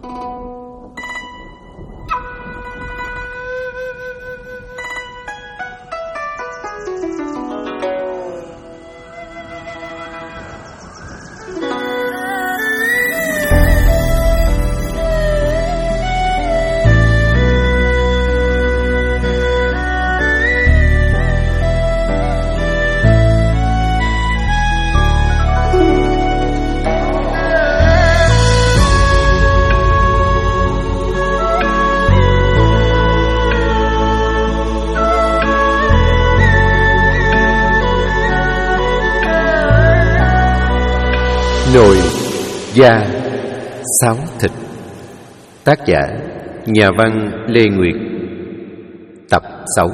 Nồi da sáo thịt. Tác giả nhà văn Lê Nguyệt. Tập 6.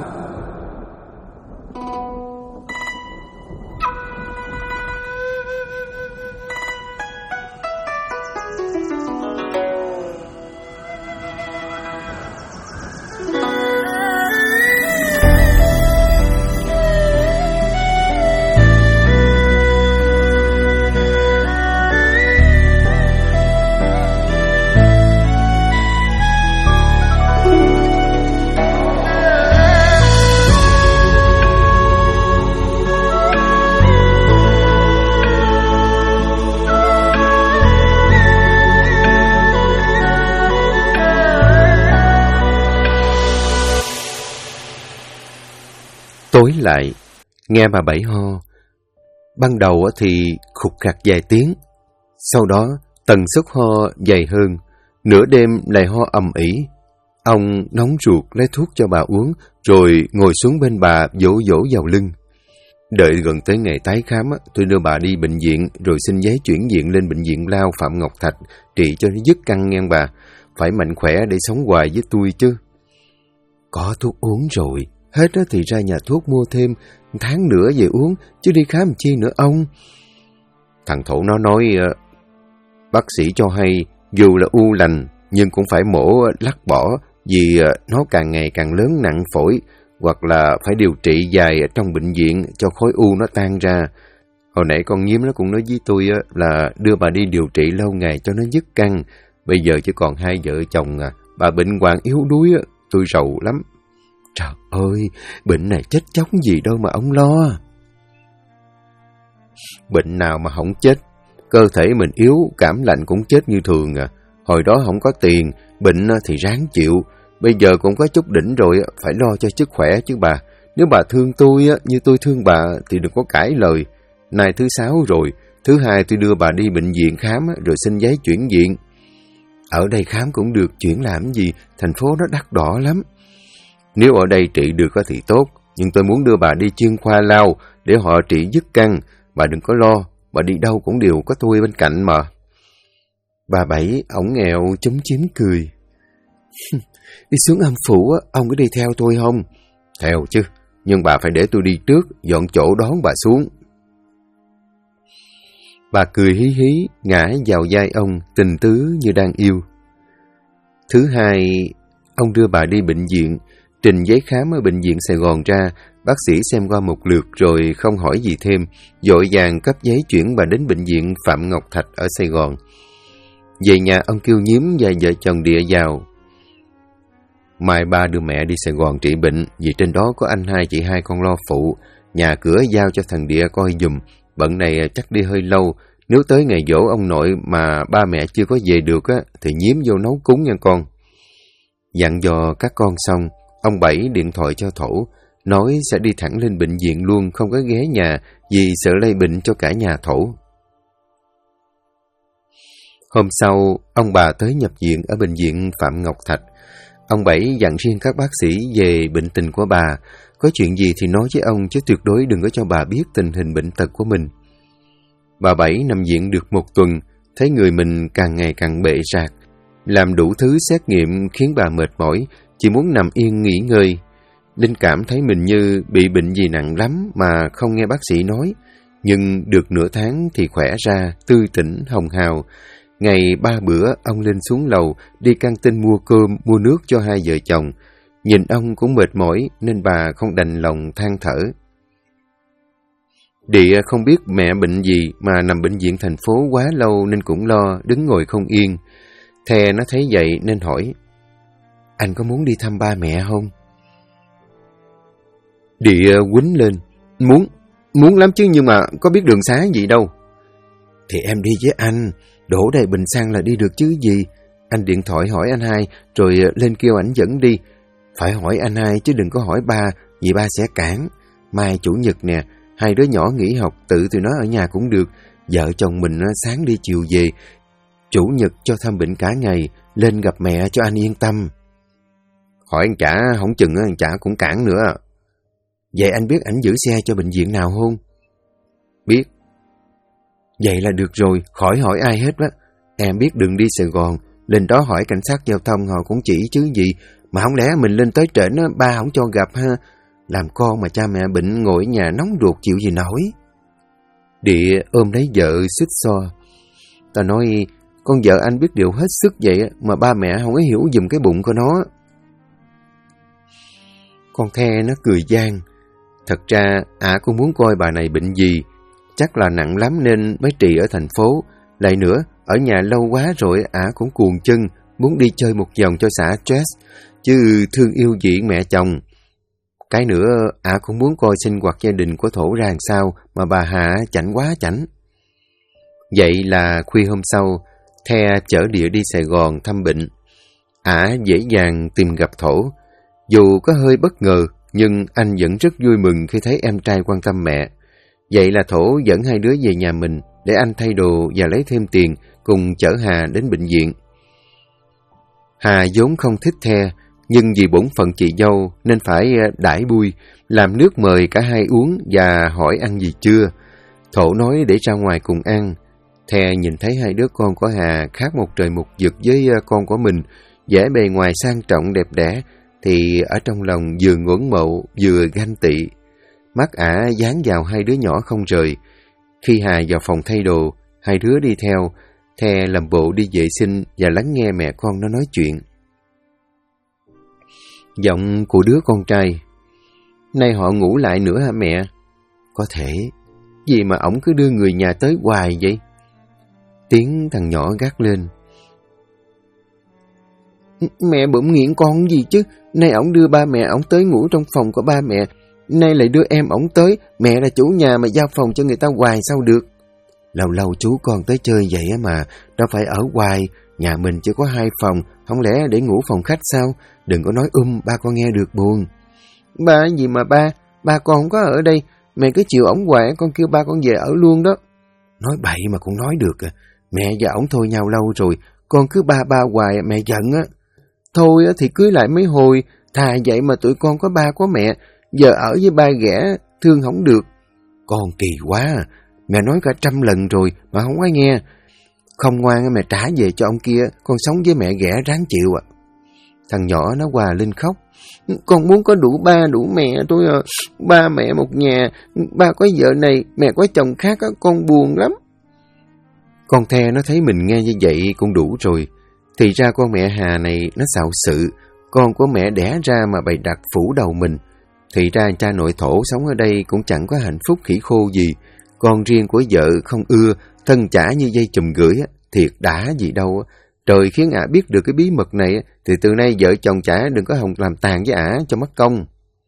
Tối lại, nghe bà Bảy ho. Ban đầu thì khục khặc vài tiếng, sau đó tần suất ho dày hơn, nửa đêm lại ho ầm ĩ. Ông nóng ruột lấy thuốc cho bà uống, rồi ngồi xuống bên bà vỗ vỗ vào lưng. Đợi gần tới ngày tái khám, tôi đưa bà đi bệnh viện, rồi xin giấy chuyển viện lên bệnh viện Lao Phạm Ngọc Thạch, trị cho nó dứt căng nghe bà. Phải mạnh khỏe để sống hoài với tôi chứ. Có thuốc uống rồi. Hết thì ra nhà thuốc mua thêm, tháng nữa về uống, chứ đi khám chi nữa ông. Thằng Thổ nó nói, bác sĩ cho hay, dù là u lành, nhưng cũng phải mổ lắc bỏ, vì nó càng ngày càng lớn nặng phổi, hoặc là phải điều trị dài ở trong bệnh viện cho khối u nó tan ra. Hồi nãy con Nhiếm nó cũng nói với tôi là đưa bà đi điều trị lâu ngày cho nó dứt căng. Bây giờ chỉ còn hai vợ chồng bà bệnh hoạn yếu đuối, tôi rầu lắm. Trời ơi, bệnh này chết chóc gì đâu mà ông lo. Bệnh nào mà không chết, cơ thể mình yếu, cảm lạnh cũng chết như thường à. Hồi đó không có tiền, bệnh thì ráng chịu. Bây giờ cũng có chút đỉnh rồi, phải lo cho sức khỏe chứ bà. Nếu bà thương tôi như tôi thương bà thì đừng có cãi lời. Nay thứ 6 rồi, thứ 2 tôi đưa bà đi bệnh viện khám rồi xin giấy chuyển viện. Ở đây khám cũng được, chuyển làm gì, thành phố nó đắt đỏ lắm. Nếu ở đây trị được thì tốt, nhưng tôi muốn đưa bà đi chuyên khoa Lao để họ trị dứt căng. Bà đừng có lo, bà đi đâu cũng đều có tôi bên cạnh mà. Bà Bảy, ổng nghèo chúm chím cười. Đi xuống âm phủ, ông có đi theo tôi không? Theo chứ, nhưng bà phải để tôi đi trước, dọn chỗ đón bà xuống. Bà cười hí hí, ngã vào vai ông, tình tứ như đang yêu. Thứ 2, ông đưa bà đi bệnh viện, trình giấy khám ở bệnh viện Sài Gòn ra, bác sĩ xem qua một lượt rồi không hỏi gì thêm, vội vàng cấp giấy chuyển bà đến bệnh viện Phạm Ngọc Thạch ở Sài Gòn. Về nhà ông kêu Nhiếm và vợ chồng Địa vào. Mai ba đưa mẹ đi Sài Gòn trị bệnh, vì trên đó có anh hai chị hai con lo phụ, nhà cửa giao cho thằng Địa coi giùm, bận này chắc đi hơi lâu, nếu tới ngày giỗ ông nội mà ba mẹ chưa có về được thì Nhiếm vô nấu cúng nha con. Dặn dò các con xong, ông Bảy điện thoại cho Thổ, nói sẽ đi thẳng lên bệnh viện luôn, không có ghé nhà vì sợ lây bệnh cho cả nhà Thổ. Hôm sau, ông bà tới nhập viện ở bệnh viện Phạm Ngọc Thạch. Ông Bảy dặn riêng các bác sĩ về bệnh tình của bà, có chuyện gì thì nói với ông chứ tuyệt đối đừng có cho bà biết tình hình bệnh tật của mình. Bà Bảy nằm viện được 1 tuần, thấy người mình càng ngày càng bệ rạc, làm đủ thứ xét nghiệm khiến bà mệt mỏi, chỉ muốn nằm yên nghỉ ngơi. Linh cảm thấy mình như bị bệnh gì nặng lắm mà không nghe bác sĩ nói, nhưng được nửa tháng thì khỏe ra, tươi tỉnh, hồng hào. Ngày 3 bữa, ông lên xuống lầu, đi căng tin mua cơm, mua nước cho hai vợ chồng. Nhìn ông cũng mệt mỏi nên bà không đành lòng than thở. Địa không biết mẹ bệnh gì mà nằm bệnh viện thành phố quá lâu nên cũng lo, đứng ngồi không yên. The nó thấy vậy nên hỏi, anh có muốn đi thăm ba mẹ không? Địa quýnh lên, muốn lắm chứ, nhưng mà có biết đường xá gì đâu. Thì em đi với anh, đổ đầy bình xăng là đi được chứ gì. Anh điện thoại hỏi anh hai, rồi lên kêu ảnh dẫn đi. Phải hỏi anh hai chứ đừng có hỏi ba, vì ba sẽ cản. Mai chủ nhật nè, hai đứa nhỏ nghỉ học, tự tụi nó ở nhà cũng được. Vợ chồng mình sáng đi chiều về. Chủ nhật cho thăm bệnh cả ngày, lên gặp mẹ cho anh yên tâm. Hỏi anh Chả, không chừng anh Chả cũng cản nữa. Vậy anh biết ảnh giữ xe cho bệnh viện nào không? Biết. Vậy là được rồi, khỏi hỏi ai hết á. Em biết đường đi Sài Gòn, lên đó hỏi cảnh sát giao thông họ cũng chỉ chứ gì. Mà không lẽ mình lên tới trển á, ba không cho gặp ha. Làm con mà cha mẹ bệnh ngồi ở nhà nóng ruột chịu gì nổi. Địa ôm lấy vợ xích xoa. Ta nói, con vợ anh biết điều hết sức vậy mà ba mẹ không có hiểu giùm cái bụng của nó. Con The nó cười gian. Thật ra cũng muốn coi bà này bệnh gì. Chắc là nặng lắm nên mới trị ở thành phố. Lại nữa, ở nhà lâu quá rồi cũng cuồng chân, muốn đi chơi một vòng cho xả stress, chứ thương yêu dị mẹ chồng. Cái nữa, cũng muốn coi sinh hoạt gia đình của Thổ ra làm sao mà bà Hà chảnh quá chảnh. Vậy là khuya hôm sau, The chở Địa đi Sài Gòn thăm bệnh. Dễ dàng tìm gặp Thổ. Dù có hơi bất ngờ, nhưng anh vẫn rất vui mừng khi thấy em trai quan tâm mẹ. Vậy là Thổ dẫn hai đứa về nhà mình để anh thay đồ và lấy thêm tiền, cùng chở Hà đến bệnh viện. Hà vốn không thích The, nhưng vì bổn phận chị dâu nên phải đãi bui, làm nước mời cả hai uống và hỏi ăn gì chưa. Thổ nói để ra ngoài cùng ăn. The nhìn thấy hai đứa con của Hà khác một trời một vực với con của mình, vẻ bề ngoài sang trọng đẹp đẽ, thì ở trong lòng vừa ngưỡng mộ vừa ganh tị. Mắt dán vào hai đứa nhỏ không rời. Khi Hà vào phòng thay đồ, hai đứa đi theo. The làm bộ đi vệ sinh và lắng nghe mẹ con nó nói chuyện. Giọng của đứa con trai: Nay họ ngủ lại nữa hả mẹ? Có thể. Gì mà ổng cứ đưa người nhà tới hoài vậy? Tiếng thằng nhỏ gắt lên: Mẹ bỗng nghiện con gì chứ? Nay ổng đưa ba mẹ ổng tới ngủ trong phòng của ba mẹ, nay lại đưa em ổng tới. Mẹ là chủ nhà mà giao phòng cho người ta hoài sao được? Lâu lâu chú con tới chơi vậy mà, đâu phải ở hoài. Nhà mình chỉ có 2 phòng, không lẽ để ngủ phòng khách sao? Đừng có nói ba con nghe được buồn. Ba gì mà ba con không có ở đây. Mẹ cứ chịu ổng hoài, con kêu ba con về ở luôn đó. Nói bậy mà cũng nói được à. Mẹ và ổng thôi nhau lâu rồi, con cứ ba hoài mẹ giận á. Thôi thì cưới lại mấy hồi, thà vậy mà tụi con có ba có mẹ, giờ ở với ba ghẻ, thương không được. Con kỳ quá à. Mẹ nói cả 100 lần rồi mà không có nghe. Không ngoan mẹ trả về cho ông kia, con sống với mẹ ghẻ ráng chịu à. Thằng nhỏ nó hòa lên khóc. Con muốn có đủ ba đủ mẹ thôi à. Ba mẹ một nhà, ba có vợ này, mẹ có chồng khác, con buồn lắm. Con The nó thấy mình nghe như vậy cũng đủ rồi. Thì ra con mẹ Hà này nó xạo sự, con của mẹ đẻ ra mà bày đặt phủ đầu mình. Thì ra cha nội Thổ sống ở đây cũng chẳng có hạnh phúc khỉ khô gì. Con riêng của vợ không ưa, thân chả như dây chùm gửi, thiệt đã gì đâu. Trời khiến biết được cái bí mật này, thì từ nay vợ chồng chả đừng có hòng làm tàn với cho mất công.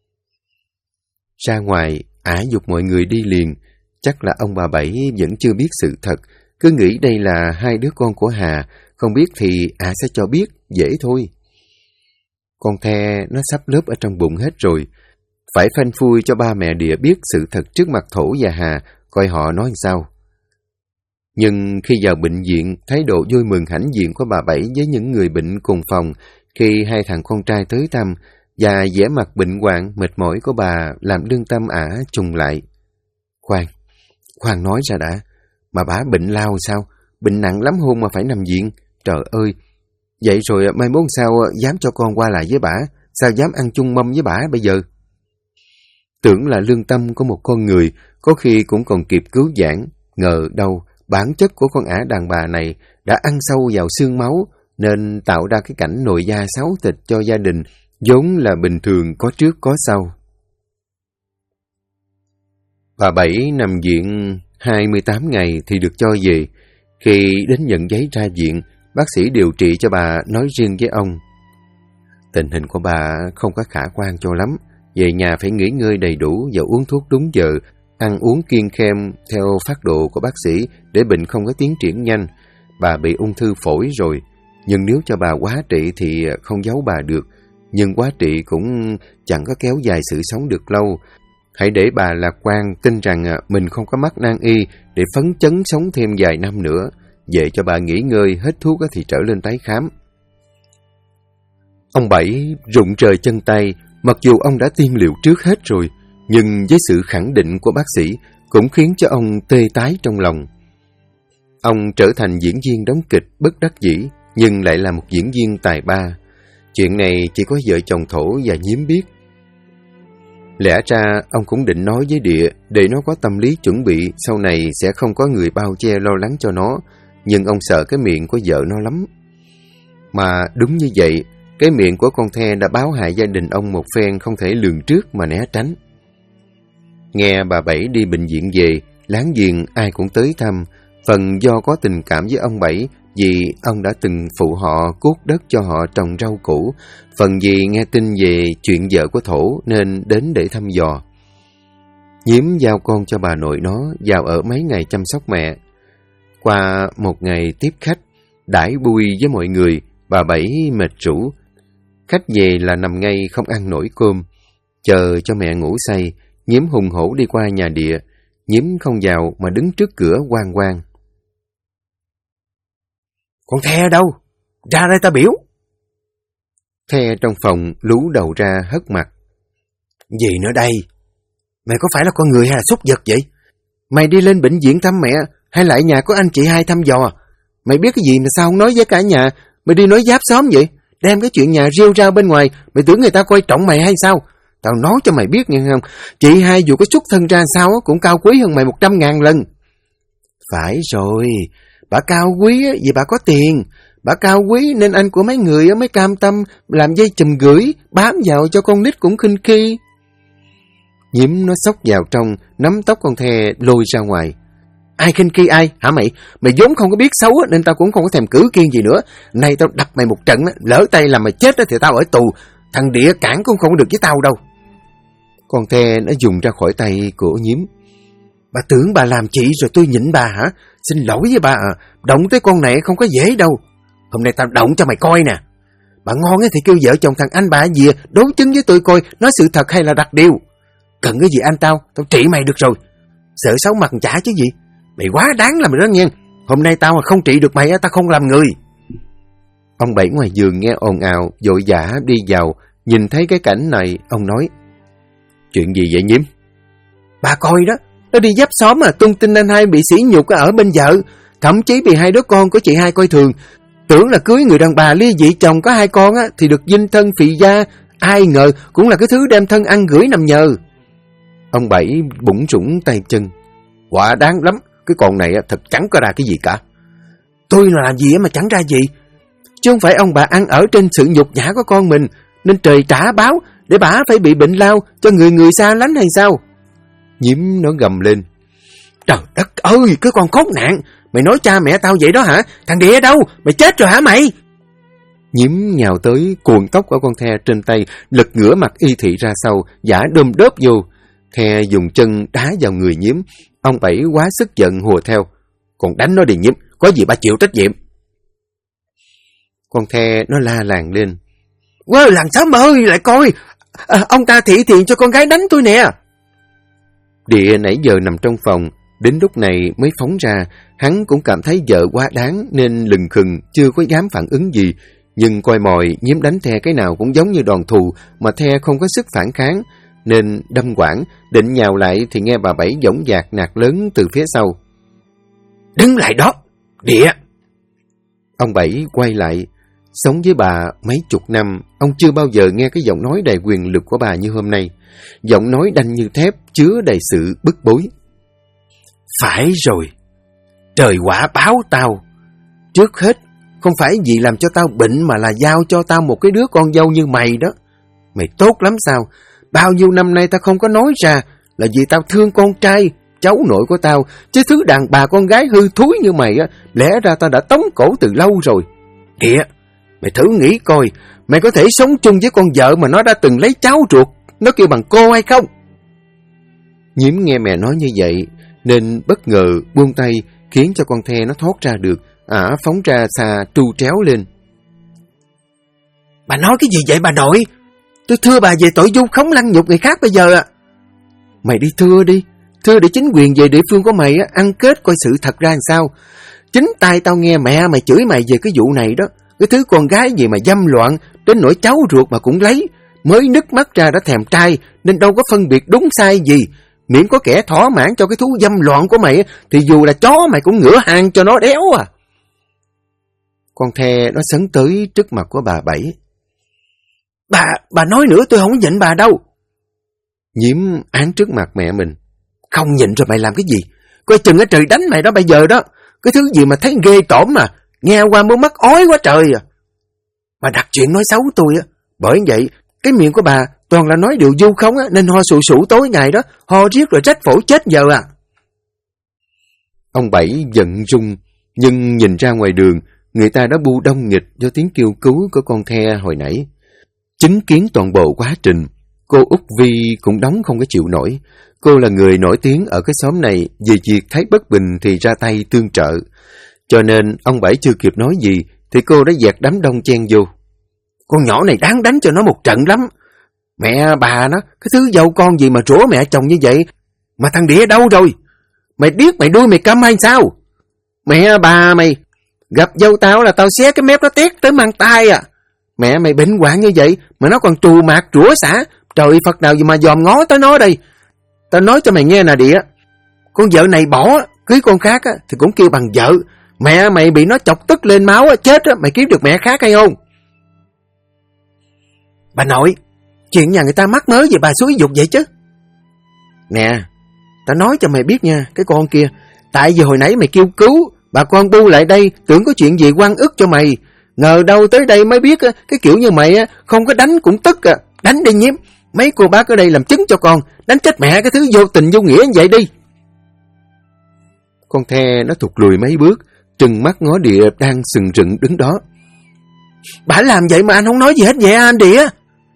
Ra ngoài, giục mọi người đi liền. Chắc là ông bà Bảy vẫn chưa biết sự thật, cứ nghĩ đây là hai đứa con của Hà, không biết thì sẽ cho biết, dễ thôi. Con The nó sắp lớp ở trong bụng hết rồi, phải phanh phui cho ba mẹ Địa biết sự thật trước mặt Thổ và Hà, coi họ nói sao. Nhưng khi vào bệnh viện, thái độ vui mừng hãnh diện của bà Bảy với những người bệnh cùng phòng khi hai thằng con trai tới thăm, và vẻ mặt bệnh hoạn mệt mỏi của bà làm lương tâm trùng lại. Khoan nói ra đã, mà bà bệnh lao sao? Bệnh nặng lắm hôn mà phải nằm viện. Trời ơi! Vậy rồi mai mốt sao dám cho con qua lại với bà? Sao dám ăn chung mâm với bà bây giờ? Tưởng là lương tâm của một con người, có khi cũng còn kịp cứu vãn. Ngờ đâu, bản chất của con đàn bà này đã ăn sâu vào xương máu, nên tạo ra cái cảnh nồi da xáo thịt cho gia đình, vốn là bình thường có trước có sau. Bà Bảy nằm viện 28 ngày thì được cho về. Khi đến nhận giấy ra viện, bác sĩ điều trị cho bà nói riêng với ông: tình hình của bà không có khả quan cho lắm, về nhà phải nghỉ ngơi đầy đủ và uống thuốc đúng giờ, ăn uống kiêng khem theo phác đồ của bác sĩ để bệnh không có tiến triển nhanh. Bà bị ung thư phổi rồi, nhưng nếu cho bà hóa trị thì không giấu bà được, nhưng hóa trị cũng chẳng có kéo dài sự sống được lâu. Hãy để bà lạc quan, tin rằng mình không có mắc nan y để phấn chấn sống thêm vài năm nữa. Về cho bà nghỉ ngơi, hết thuốc thì trở lên tái khám. Ông Bảy rụng rời chân tay, mặc dù ông đã tiêm liều trước hết rồi, nhưng với sự khẳng định của bác sĩ cũng khiến cho ông tê tái trong lòng. Ông trở thành diễn viên đóng kịch bất đắc dĩ, nhưng lại là một diễn viên tài ba. Chuyện này chỉ có vợ chồng Thổ và Nhiếm biết. Lẽ ra ông cũng định nói với Địa để nó có tâm lý chuẩn bị sau này sẽ không có người bao che lo lắng cho nó, nhưng ông sợ cái miệng của vợ nó lắm. Mà đúng như vậy, cái miệng của con The đã báo hại gia đình ông một phen không thể lường trước mà né tránh. Nghe bà Bảy đi bệnh viện về, láng giềng ai cũng tới thăm, phần do có tình cảm với ông Bảy vì ông đã từng phụ họ cuốc đất cho họ trồng rau củ, phần vì nghe tin về chuyện vợ của Thổ nên đến để thăm dò. Nhiếm giao con cho bà nội nó vào ở mấy ngày chăm sóc mẹ. Qua một ngày tiếp khách, đãi bui với mọi người, bà Bảy mệt rũ. Khách về là nằm ngay không ăn nổi cơm. Chờ cho mẹ ngủ say, Nhiếm hùng hổ đi qua nhà Địa. Nhiếm không vào mà đứng trước cửa oan oan. Con The đâu? Ra đây ta biểu. The trong phòng lú đầu ra hất mặt. Gì nữa đây? Mày có phải là con người hay là súc vật vậy? Mày đi lên bệnh viện thăm mẹ hay lại nhà có anh chị hai thăm dò? Mày biết cái gì mà sao không nói với cả nhà? Mày đi nói giáp xóm vậy? Đem cái chuyện nhà rêu rao bên ngoài, mày tưởng người ta coi trọng mày hay sao? Tao nói cho mày biết nghe không? Chị hai dù có xuất thân ra sao cũng cao quý hơn mày 100.000 lần. Phải rồi, bà cao quý vì bà có tiền. Bà cao quý nên anh của mấy người mới cam tâm làm dây chùm gửi, bám vào cho con nít cũng khinh khi. Nhiếm nó xốc vào trong, nắm tóc con The lôi ra ngoài. Ai khinh khi ai, hả mày? Mày vốn không có biết xấu nên tao cũng không có thèm cử kiên gì nữa. Nay tao đập mày một trận, lỡ tay làm mày chết thì tao ở tù. Thằng Địa cản cũng không được với tao đâu. Con The nó dùng ra khỏi tay của Nhiếm. Bà tưởng bà làm chị rồi tôi nhịn bà hả? Xin lỗi với bà à, động tới con này không có dễ đâu. Hôm nay tao động cho mày coi nè. Bà ngon thì kêu vợ chồng thằng anh bà gì đối chứng với tôi coi nói sự thật hay là đặt điều. Cần cái gì anh tao trị mày được rồi. Sợ xấu mặt chả chứ gì. Mày quá đáng làm đó nghe. Hôm nay tao mà không trị được mày tao không làm người. Ông Bảy ngoài giường nghe ồn ào, vội vã đi vào. Nhìn thấy cái cảnh này, ông nói: chuyện gì vậy Nhiếm? Bà coi đó, nó đi giáp xóm mà tung tin anh hai bị sỉ nhục ở bên vợ. Thậm chí bị hai đứa con của chị hai coi thường. Tưởng là cưới người đàn bà ly dị chồng có hai con thì được dinh thân phì gia. Ai ngờ cũng là cái thứ đem thân ăn gửi nằm nhờ. Ông Bảy bủng rủng tay chân. Quả đáng lắm, cái con này thật chẳng có ra cái gì cả. Tôi làm gì mà chẳng ra gì. Chứ không phải ông bà ăn ở trên sự nhục nhã của con mình, nên trời trả báo để bà phải bị bệnh lao cho người xa lánh hay sao? Nhiếm nó gầm lên. Trời đất ơi, cái con khốn nạn. Mày nói cha mẹ tao vậy đó hả? Thằng Địa đâu? Mày chết rồi hả mày? Nhiếm nhào tới cuồng tóc của con The trên tay, lật ngửa mặt y thị ra sau, giả đơm đớp vô. The dùng chân đá vào người Nhiếm. Ông Bảy quá sức giận hùa theo. Còn đánh nó đi Nhiếm, có gì bà chịu trách nhiệm. Con The nó la làng lên. Wow, làng xóm ơi, lại coi. Ông ta thị thiện cho con gái đánh tôi nè. Địa nãy giờ nằm trong phòng, đến lúc này mới phóng ra. Hắn cũng cảm thấy vợ quá đáng nên lừng khừng, chưa có dám phản ứng gì. Nhưng coi mồi, Nhiếm đánh The cái nào cũng giống như đòn thù, mà The không có sức phản kháng. Nên đâm quảng, định nhào lại thì nghe bà Bảy dõng dạc nạt lớn từ phía sau. Đứng lại đó, Địa. Ông Bảy quay lại. Sống với bà mấy chục năm, ông chưa bao giờ nghe cái giọng nói đầy quyền lực của bà như hôm nay. Giọng nói đanh như thép, chứa đầy sự bức bối. Phải rồi, trời quả báo tao. Trước hết, không phải vì làm cho tao bệnh mà là giao cho tao một cái đứa con dâu như mày đó. Mày tốt lắm sao? Bao nhiêu năm nay tao không có nói ra là vì tao thương con trai, cháu nội của tao. Chứ thứ đàn bà con gái hư thúi như mày lẽ ra tao đã tống cổ từ lâu rồi. Kìa, mày thử nghĩ coi, mày có thể sống chung với con vợ mà nó đã từng lấy cháu ruột, nó kêu bằng cô hay không? Nhiễm nghe mẹ nói như vậy, nên bất ngờ buông tay, khiến cho con the nó thoát ra được. Ả phóng ra xa tru tréo lên. Bà nói cái gì vậy bà nội? Tôi thưa bà về tội vu khống lăng nhục người khác bây giờ à. Mày đi thưa đi, thưa để chính quyền về địa phương của mày ăn kết coi sự thật ra làm sao. Chính tay tao nghe mẹ mày chửi mày về cái vụ này đó. Cái thứ con gái gì mà dâm loạn, đến nỗi cháu ruột mà cũng lấy. Mới nứt mắt ra đã thèm trai, nên đâu có phân biệt đúng sai gì. Miễn có kẻ thỏa mãn cho cái thú dâm loạn của mày, thì dù là chó mày cũng ngửa hàng cho nó đéo à. Con the nó sấn tới trước mặt của bà Bảy. Bà nói nữa tôi không nhịn bà đâu. Nhiễm án trước mặt mẹ mình. Không nhịn rồi mày làm cái gì? Coi chừng ở trời đánh mày đó bây giờ đó. Cái thứ gì mà thấy ghê tởm mà, nghe qua muốn mắc ói quá trời à. Bà đặt chuyện nói xấu tôi á. Bởi vậy, cái miệng của bà toàn là nói điều vu khống á, nên ho sụ sụ tối ngày đó, ho riết rồi rách phổi chết giờ à. Ông Bảy giận rung, nhưng nhìn ra ngoài đường, người ta đã bu đông nghịch do tiếng kêu cứu của con the hồi nãy. Chứng kiến toàn bộ quá trình, cô Út Vi cũng đóng không có chịu nổi. Cô là người nổi tiếng ở cái xóm này, về việc thấy bất bình thì ra tay tương trợ. Cho nên ông Bảy chưa kịp nói gì thì cô đã dạt đám đông chen vô. Con nhỏ này đáng đánh cho nó một trận lắm. Mẹ bà nó, cái thứ dâu con gì mà rủa mẹ chồng như vậy. Mà thằng Đĩa đâu rồi? Mày điếc mày đuôi mày câm hay sao? Mẹ bà mày, gặp dâu tao là tao xé cái mép nó tét tới mang tai à. Mẹ mày bệnh hoạn như vậy mà nó còn trù mạt rủa xả. Trời Phật nào gì mà dòm ngó tới nó đây. Tao nói cho mày nghe nè Đĩa, con vợ này bỏ cưới con khác thì cũng kêu bằng vợ. Mẹ mày bị nó chọc tức lên máu chết mày kiếm được mẹ khác hay không? Bà nội, chuyện nhà người ta mắc mớ gì bà xúi dục vậy chứ? Nè, tao nói cho mày biết nha, cái con kia, tại vì hồi nãy mày kêu cứu, bà con bu lại đây tưởng có chuyện gì oan ức cho mày. Ngờ đâu tới đây mới biết cái kiểu như mày không có đánh cũng tức à. Đánh đi Nhiễm, mấy cô bác ở đây làm chứng cho con, đánh chết mẹ cái thứ vô tình vô nghĩa như vậy đi. Con the nó thụt lùi mấy bước, trừng mắt ngó Địa đang sừng rựng đứng đó. Bà làm vậy mà anh không nói gì hết vậy anh Địa?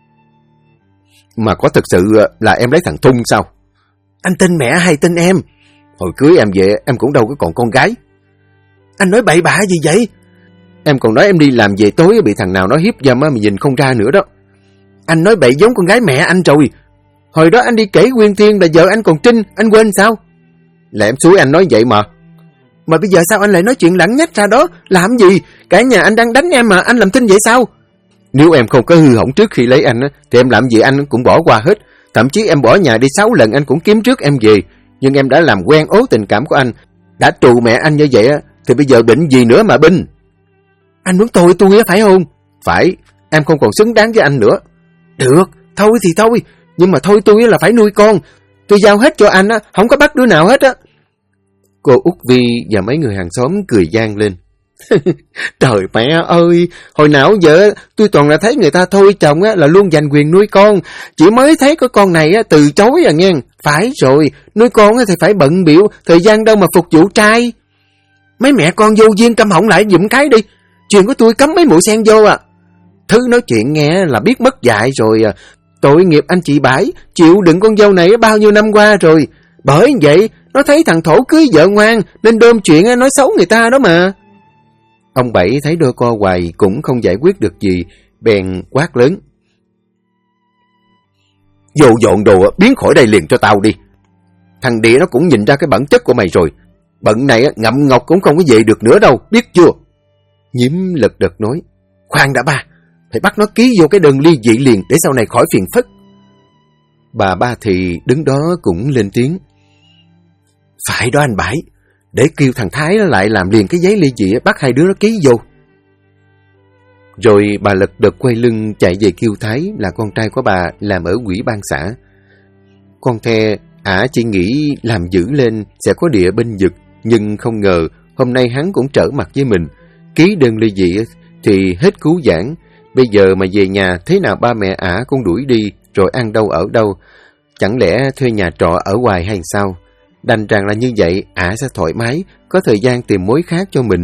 Mà có thật sự là em lấy thằng Thung sao? Anh tin mẹ hay tin em? Hồi cưới em về em cũng đâu có còn con gái. Anh nói bậy bạ gì vậy? Em còn nói em đi làm về tối bị thằng nào nó hiếp dâm mà nhìn không ra nữa đó. Anh nói bậy giống con gái mẹ anh rồi. Hồi đó anh đi kể Nguyên Thiên là vợ anh còn Trinh, anh quên sao? Là em xúi anh nói vậy mà. Mà bây giờ sao anh lại nói chuyện lẳng nhách ra đó? Làm gì? Cả nhà anh đang đánh em mà anh làm tin vậy sao? Nếu em không có hư hỏng trước khi lấy anh thì em làm gì anh cũng bỏ qua hết. Thậm chí em bỏ nhà đi 6 lần anh cũng kiếm trước em về. Nhưng em đã làm quen ố tình cảm của anh, đã trù mẹ anh như vậy thì bây giờ định gì nữa mà binh? Anh muốn tôi phải không? Phải, em không còn xứng đáng với anh nữa. Được, thôi thì thôi, nhưng mà thôi tôi là phải nuôi con. Tôi giao hết cho anh không có bắt đứa nào hết á. Cô Út Vi và mấy người hàng xóm cười vang lên. Trời mẹ ơi, hồi nào giờ tôi toàn là thấy người ta thôi chồng là luôn giành quyền nuôi con. Chỉ mới thấy có con này từ chối à nghe. Phải rồi, nuôi con thì phải bận bịu, thời gian đâu mà phục vụ trai. Mấy mẹ con vô duyên câm họng lại giùm cái đi. Chuyện của tôi cấm mấy mụ sen vô à. Thứ nói chuyện nghe là biết mất dạy rồi à. Tội nghiệp anh chị Bãi, chịu đựng con dâu này bao nhiêu năm qua rồi. Bởi vậy, nó thấy thằng Thổ cưới vợ ngoan, nên đơm chuyện nói xấu người ta đó mà. Ông Bảy thấy đôi co hoài cũng không giải quyết được gì, bèn quát lớn. Vô dọn đồ biến khỏi đây liền cho tao đi. Thằng Địa nó cũng nhìn ra cái bản chất của mày rồi. Bận này ngậm ngọc cũng không có về được nữa đâu, biết chưa? Nhiễm lật đật nói. Khoan đã ba, phải bắt nó ký vô cái đơn ly dị liền để sau này khỏi phiền phức. Bà Ba thì đứng đó cũng lên tiếng. Phải đó anh Bảy, để kêu thằng Thái nó lại làm liền cái giấy ly dị, bắt hai đứa nó ký vô. Rồi bà lật đật quay lưng chạy về kêu Thái là con trai của bà làm ở ủy ban xã. Con the ả chỉ nghĩ làm dữ lên sẽ có Địa binh vực, nhưng không ngờ hôm nay hắn cũng trở mặt với mình. Ký đơn ly dị thì hết cứu vãn. Bây giờ mà về nhà thế nào ba mẹ ả cũng đuổi đi, rồi ăn đâu ở đâu. Chẳng lẽ thuê nhà trọ ở hoài hay sao? Đành rằng là như vậy ả sẽ thoải mái, có thời gian tìm mối khác cho mình.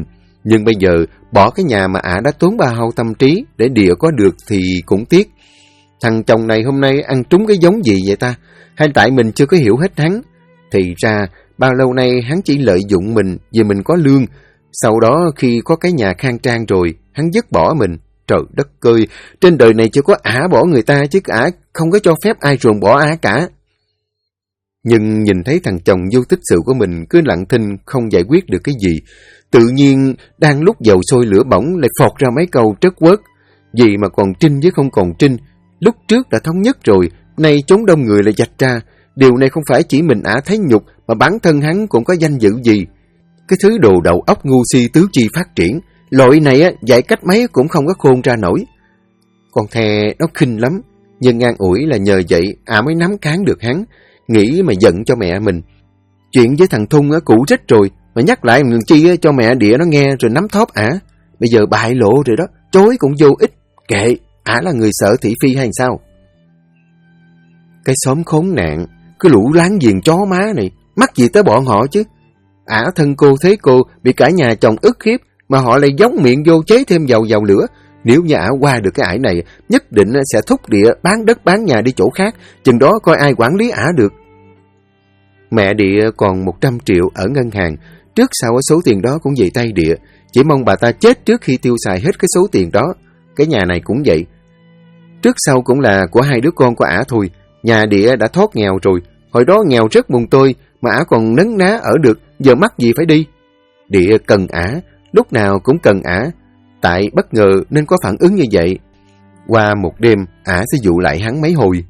Nhưng bây giờ, bỏ cái nhà mà ả đã tốn bao hao tâm trí để Địa có được thì cũng tiếc. Thằng chồng này hôm nay ăn trúng cái giống gì vậy ta? Hay tại mình chưa có hiểu hết hắn? Thì ra, bao lâu nay hắn chỉ lợi dụng mình vì mình có lương. Sau đó khi có cái nhà khang trang rồi, hắn dứt bỏ mình. Trời đất ơi, trên đời này chỉ có ả bỏ người ta chứ ả không có cho phép ai ruồng bỏ ả cả. Nhưng nhìn thấy thằng chồng vô tích sự của mình cứ lặng thinh không giải quyết được cái gì. Tự nhiên đang lúc dầu sôi lửa bỏng lại phọt ra mấy câu trất quớt. Gì mà còn trinh với không còn trinh. Lúc trước đã thống nhất rồi, nay chốn đông người lại dạch ra. Điều này không phải chỉ mình ả thấy nhục mà bản thân hắn cũng có danh dự gì. Cái thứ đồ đầu óc ngu si tứ chi phát triển, loại này á, dạy cách mấy cũng không có khôn ra nổi. Con The nó khinh lắm, nhưng ngang ủi là nhờ vậy ả mới nắm cán được hắn, nghĩ mà giận cho mẹ mình. Chuyện với thằng Thung á cũ rích rồi, mà nhắc lại người chi á, cho mẹ Địa nó nghe rồi nắm thóp ả. Bây giờ bại lộ rồi đó, chối cũng vô ích, kệ, ả là người sợ thị phi hay sao? Cái xóm khốn nạn, cái lũ láng giềng chó má này, mắc gì tới bọn họ chứ? Ả thân cô thế cô, bị cả nhà chồng ức hiếp, mà họ lại gióng miệng vô chế thêm dầu vào lửa. Nếu như ả qua được cái ải này, nhất định sẽ thúc Địa bán đất bán nhà đi chỗ khác, chừng đó coi ai quản lý ả được. Mẹ Địa còn 100 triệu ở ngân hàng, trước sau số tiền đó cũng về tay Địa, chỉ mong bà ta chết trước khi tiêu xài hết cái số tiền đó. Cái nhà này cũng vậy, trước sau cũng là của hai đứa con của ả thôi. Nhà Địa đã thoát nghèo rồi, hồi đó nghèo rất mùng tôi, mà ả còn nấn ná ở được, giờ mắc gì phải đi. Địa cần ả, lúc nào cũng cần ả, tại bất ngờ nên có phản ứng như vậy. Qua một đêm, ả sẽ dụ lại hắn mấy hồi.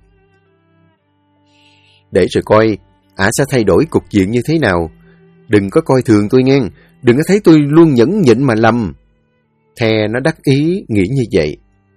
Để rồi coi, ả sẽ thay đổi cục diện như thế nào. Đừng có coi thường tôi nghe, đừng có thấy tôi luôn nhẫn nhịn mà lầm. The nó đắc ý nghĩ như vậy.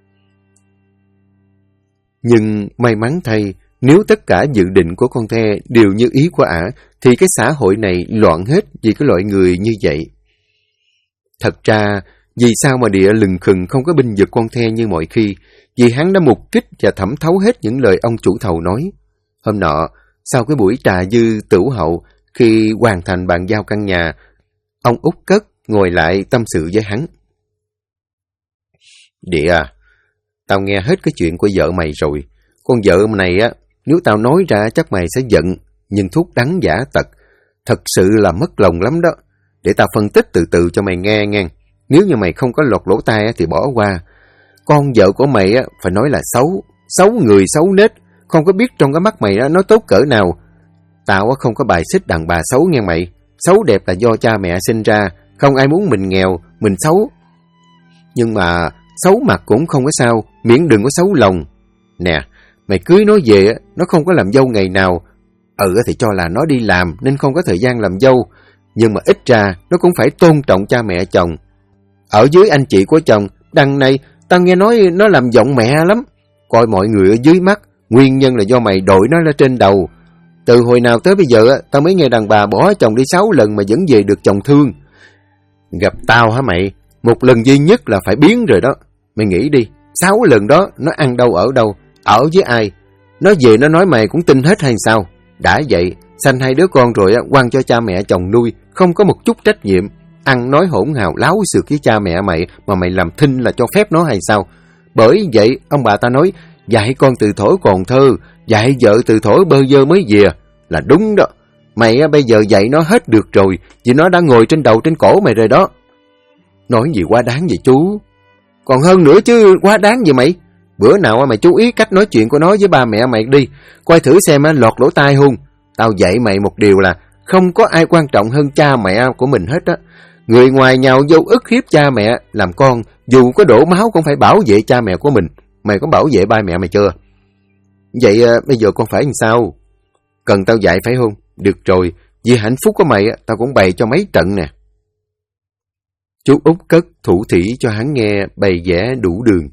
Nhưng may mắn thay, nếu tất cả dự định của con The đều như ý của ả, thì cái xã hội này loạn hết vì cái loại người như vậy. Thật ra, vì sao mà Địa lừng khừng không có binh vực con The như mọi khi? Vì hắn đã mục kích và thẩm thấu hết những lời ông chủ thầu nói. Hôm nọ, sau cái buổi trà dư tửu hậu, khi hoàn thành bàn giao căn nhà, ông Út Cất ngồi lại tâm sự với hắn. Địa à, tao nghe hết cái chuyện của vợ mày rồi. Con vợ này á, nếu tao nói ra chắc mày sẽ giận, nhưng thuốc đắng giả tật. Thật sự là mất lòng lắm đó. Để tao phân tích từ từ cho mày nghe nghe. Nếu như mày không có lọt lỗ tai thì bỏ qua. Con vợ của mày á, phải nói là xấu. Xấu người xấu nết. Không có biết trong cái mắt mày á, nó tốt cỡ nào. Tao không có bài xích đàn bà xấu nghe mày. Xấu đẹp là do cha mẹ sinh ra. Không ai muốn mình nghèo, mình xấu. Nhưng mà xấu mặt cũng không có sao, miễn đừng có xấu lòng. Nè, mày cưới nó về, nó không có làm dâu ngày nào. Thì cho là nó đi làm nên không có thời gian làm dâu. Nhưng mà ít ra nó cũng phải tôn trọng cha mẹ chồng. Ở dưới anh chị của chồng, đằng này tao nghe nói nó làm giọng mẹ lắm. Coi mọi người ở dưới mắt, nguyên nhân là do mày đội nó lên trên đầu. Từ hồi nào tới bây giờ tao mới nghe đàn bà bỏ chồng đi 6 lần mà vẫn về được chồng thương. Gặp tao hả mày? Một lần duy nhất là phải biến rồi đó. Mày nghĩ đi, 6 lần đó nó ăn đâu ở đâu, ở với ai? Nó về nó nói mày cũng tin hết hay sao? Đã vậy, sanh 2 đứa con rồi quăng cho cha mẹ chồng nuôi, không có một chút trách nhiệm. Ăn nói hỗn hào láo xược với cha mẹ mày mà mày làm thinh là cho phép nó hay sao? Bởi vậy, ông bà ta nói, dạy con từ thổi còn thơ, dạy vợ từ thổi bơ vơ mới về. Là đúng đó. Mày bây giờ dạy nó hết được rồi, vì nó đã ngồi trên đầu trên cổ mày rồi đó. Nói gì quá đáng vậy chú? Còn hơn nữa chứ, quá đáng gì mày? Bữa nào mày chú ý cách nói chuyện của nó với ba mẹ mày đi, coi thử xem lọt lỗ tai hôn. Tao dạy mày một điều là không có ai quan trọng hơn cha mẹ của mình hết á. Người ngoài nhào vô ức hiếp cha mẹ, làm con dù có đổ máu cũng phải bảo vệ cha mẹ của mình. Mày có bảo vệ ba mẹ mày chưa? Vậy bây giờ con phải làm sao? Cần tao dạy phải không? Được rồi, vì hạnh phúc của mày tao cũng bày cho mấy trận nè. Chú Út Cất thủ thỉ cho hắn nghe bày vẽ đủ đường.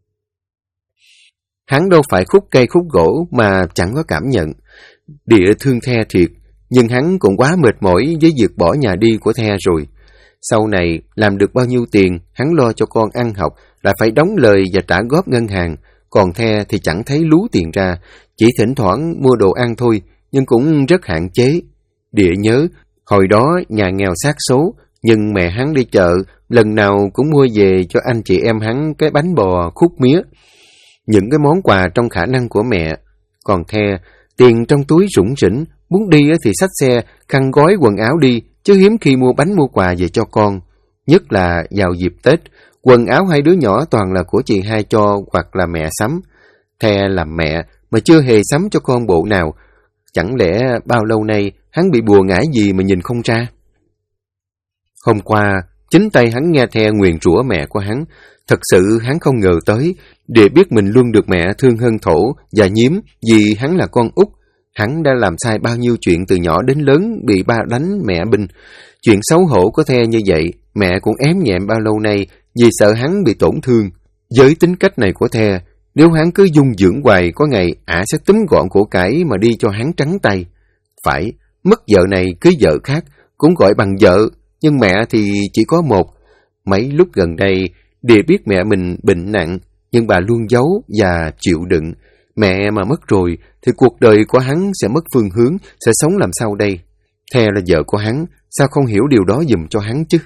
Hắn đâu phải khúc cây khúc gỗ mà chẳng có cảm nhận. Địa thương The thiệt, nhưng hắn cũng quá mệt mỏi với việc bỏ nhà đi của The rồi. Sau này, làm được bao nhiêu tiền, hắn lo cho con ăn học, là phải đóng lời và trả góp ngân hàng. Còn The thì chẳng thấy lú tiền ra, chỉ thỉnh thoảng mua đồ ăn thôi, nhưng cũng rất hạn chế. Địa nhớ, hồi đó nhà nghèo xác số, Nhưng mẹ hắn đi chợ, lần nào cũng mua về cho anh chị em hắn cái bánh bò, khúc mía. Những cái món quà trong khả năng của mẹ. Còn The, tiền trong túi rủng rỉnh, muốn đi thì xách xe, khăn gói quần áo đi, chứ hiếm khi mua bánh mua quà về cho con. Nhất là vào dịp Tết, quần áo hai đứa nhỏ toàn là của chị hai cho hoặc là mẹ sắm. The làm mẹ mà chưa hề sắm cho con bộ nào. Chẳng lẽ bao lâu nay hắn bị bùa ngải gì mà nhìn không ra? Hôm qua, chính tay hắn nghe The nguyền rủa mẹ của hắn. Thật sự hắn không ngờ tới, để biết mình luôn được mẹ thương hơn thổ và nhiếm vì hắn là con út. Hắn đã làm sai bao nhiêu chuyện từ nhỏ đến lớn, bị ba đánh mẹ binh. Chuyện xấu hổ của The như vậy, mẹ cũng ém nhẹm bao lâu nay vì sợ hắn bị tổn thương. Với tính cách này của The, nếu hắn cứ dung dưỡng hoài, có ngày ả sẽ túm gọn của cải mà đi cho hắn trắng tay. Phải, mất vợ này cưới vợ khác, cũng gọi bằng vợ, nhưng mẹ thì chỉ có một. Mấy lúc gần đây, Địa biết mẹ mình bệnh nặng, nhưng bà luôn giấu và chịu đựng. Mẹ mà mất rồi, thì cuộc đời của hắn sẽ mất phương hướng, sẽ sống làm sao đây? The là vợ của hắn, sao không hiểu điều đó giùm cho hắn chứ?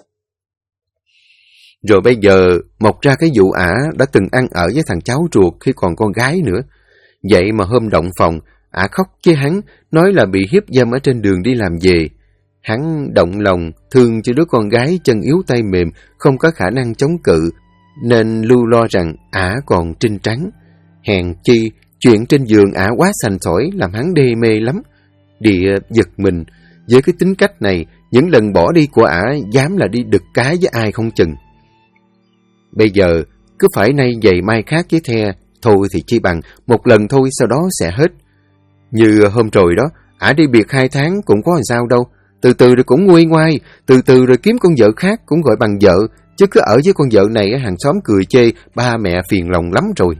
Rồi bây giờ, mọc ra cái vụ ả đã từng ăn ở với thằng cháu ruột khi còn con gái nữa. Vậy mà hôm động phòng, ả khóc với hắn, nói là bị hiếp dâm ở trên đường đi làm về. Hắn động lòng, thương cho đứa con gái chân yếu tay mềm, không có khả năng chống cự, nên lưu lo rằng ả còn trinh trắng. Hèn chi, chuyện trên giường ả quá sành sỏi làm hắn đê mê lắm. Địa giật mình, với cái tính cách này, những lần bỏ đi của ả dám là đi đực cái với ai không chừng. Bây giờ, cứ phải nay giày mai khác với The, thôi thì chi bằng, một lần thôi sau đó sẽ hết. Như hôm rồi đó, ả đi biệt 2 tháng cũng có làm sao đâu, từ từ rồi cũng nguôi ngoai, từ từ rồi kiếm con vợ khác cũng gọi bằng vợ, chứ cứ ở với con vợ này hàng xóm cười chê, ba mẹ phiền lòng lắm rồi.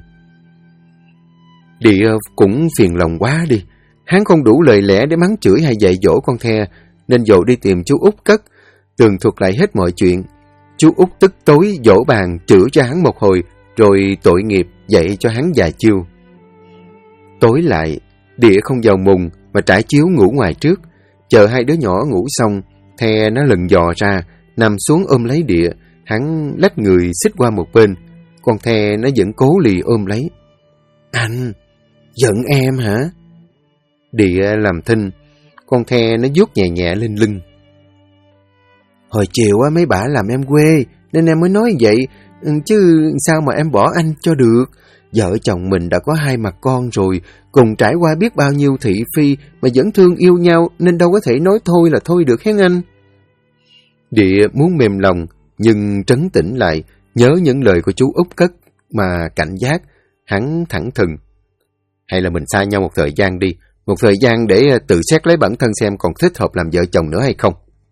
Địa cũng phiền lòng quá đi, hắn không đủ lời lẽ để mắng chửi hay dạy dỗ con The, nên dội đi tìm chú Út Cất, tường thuật lại hết mọi chuyện. Chú Út tức tối dỗ bàn chửi cho hắn một hồi, rồi tội nghiệp dạy cho hắn vài chiêu. Tối lại, Địa không vào mùng mà trải chiếu ngủ ngoài trước. Chờ hai đứa nhỏ ngủ xong, The nó lần dò ra, nằm xuống ôm lấy Địa. Hắn lách người xích qua một bên, còn The nó vẫn cố lì ôm lấy. Anh, giận em hả? Địa làm thinh, con The nó vuốt nhẹ nhẹ lên lưng. Hồi chiều mấy bả làm em quê, nên em mới nói vậy, chứ sao mà em bỏ anh cho được. Vợ chồng mình đã có 2 mặt con rồi, cùng trải qua biết bao nhiêu thị phi mà vẫn thương yêu nhau, nên đâu có thể nói thôi là thôi được hén anh. Địa muốn mềm lòng, nhưng trấn tĩnh lại, nhớ những lời của chú Út Cất mà cảnh giác. Hắn thẳng thừng. Hay là mình xa nhau một thời gian đi, một thời gian để tự xét lấy bản thân xem còn thích hợp làm vợ chồng nữa hay không.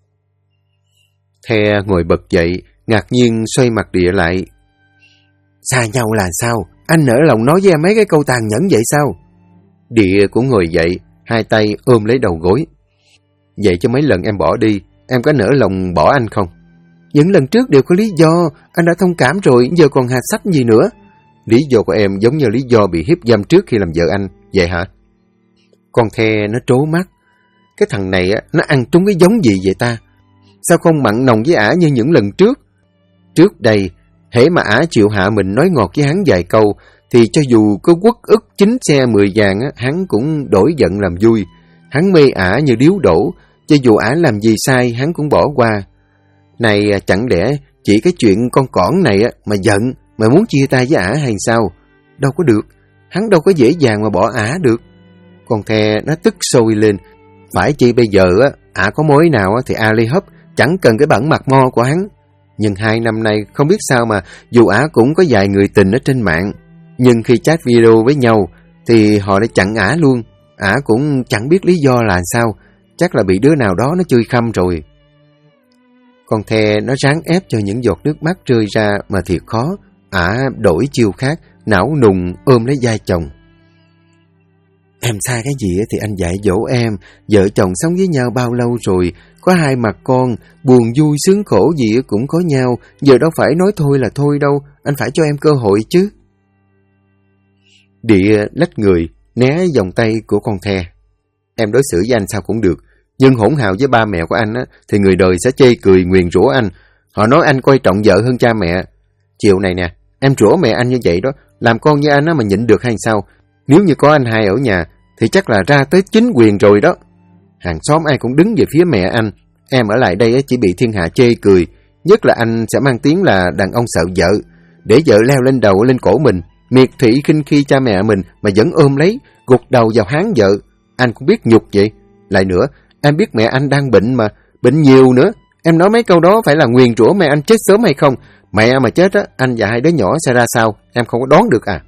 The ngồi bật dậy, ngạc nhiên xoay mặt Địa lại. Xa nhau là sao? Anh nỡ lòng nói với em mấy cái câu tàn nhẫn vậy sao? Địa cũng ngồi dậy, hai tay ôm lấy đầu gối. Vậy cho mấy lần em bỏ đi, em có nỡ lòng bỏ anh không? Những lần trước đều có lý do, anh đã thông cảm rồi, giờ còn hà sách gì nữa? Lý do của em giống như lý do bị hiếp dâm trước khi làm vợ anh, vậy hả? Con The nó trố mắt. Cái thằng này nó ăn trúng cái giống gì vậy ta? Sao không mặn nồng với ả như những lần trước? Trước đây, hễ mà ả chịu hạ mình nói ngọt với hắn vài câu, thì cho dù có quất ức 9 xe 10 vàng, hắn cũng đổi giận làm vui. Hắn mê ả như điếu đổ, cho dù ả làm gì sai, hắn cũng bỏ qua. Này chẳng lẽ chỉ cái chuyện con cỏn này mà giận, mà muốn chia tay với ả hay sao? Đâu có được, hắn đâu có dễ dàng mà bỏ ả được. Con The nó tức sôi lên. Phải chi bây giờ ả có mối nào thì Ali hấp, chẳng cần cái bản mặt mo của hắn. Nhưng 2 năm nay không biết sao mà dù ả cũng có vài người tình ở trên mạng, nhưng khi chat video với nhau thì họ đã chặn ả luôn. Ả cũng chẳng biết lý do là sao, chắc là bị đứa nào đó nó chơi khăm rồi. Con The nó ráng ép cho những giọt nước mắt rơi ra mà thiệt khó. Ả đổi chiêu khác, não nùng ôm lấy vai chồng. Em sai cái gì thì anh dạy dỗ em. Vợ chồng sống với nhau bao lâu rồi, có 2 mặt con, buồn vui sướng khổ gì cũng có nhau. Giờ đâu phải nói thôi là thôi đâu, anh phải cho em cơ hội chứ. Địa lách người, né vòng tay của con The. Em đối xử với anh sao cũng được, Nhưng hỗn hào với ba mẹ của anh á, thì người đời sẽ chê cười nguyền rủa anh. Họ nói anh coi trọng vợ hơn cha mẹ. Chiều này nè, em rủa mẹ anh như vậy đó, làm con như anh á mà nhịn được hay sao? Nếu như có anh hai ở nhà thì chắc là ra tới chính quyền rồi đó. Hàng xóm ai cũng đứng về phía mẹ anh. Em ở lại đây chỉ bị thiên hạ chê cười. Nhất là anh sẽ mang tiếng là đàn ông sợ vợ, để vợ leo lên đầu lên cổ mình, miệt thị khinh khi cha mẹ mình mà vẫn ôm lấy, gục đầu vào háng vợ. Anh cũng biết nhục vậy. Lại nữa, em biết mẹ anh đang bệnh mà, bệnh nhiều nữa. Em nói mấy câu đó phải là nguyền rủa mẹ anh chết sớm hay không? Mẹ mà chết á, anh và hai đứa nhỏ sẽ ra sao? Em không có đoán được à?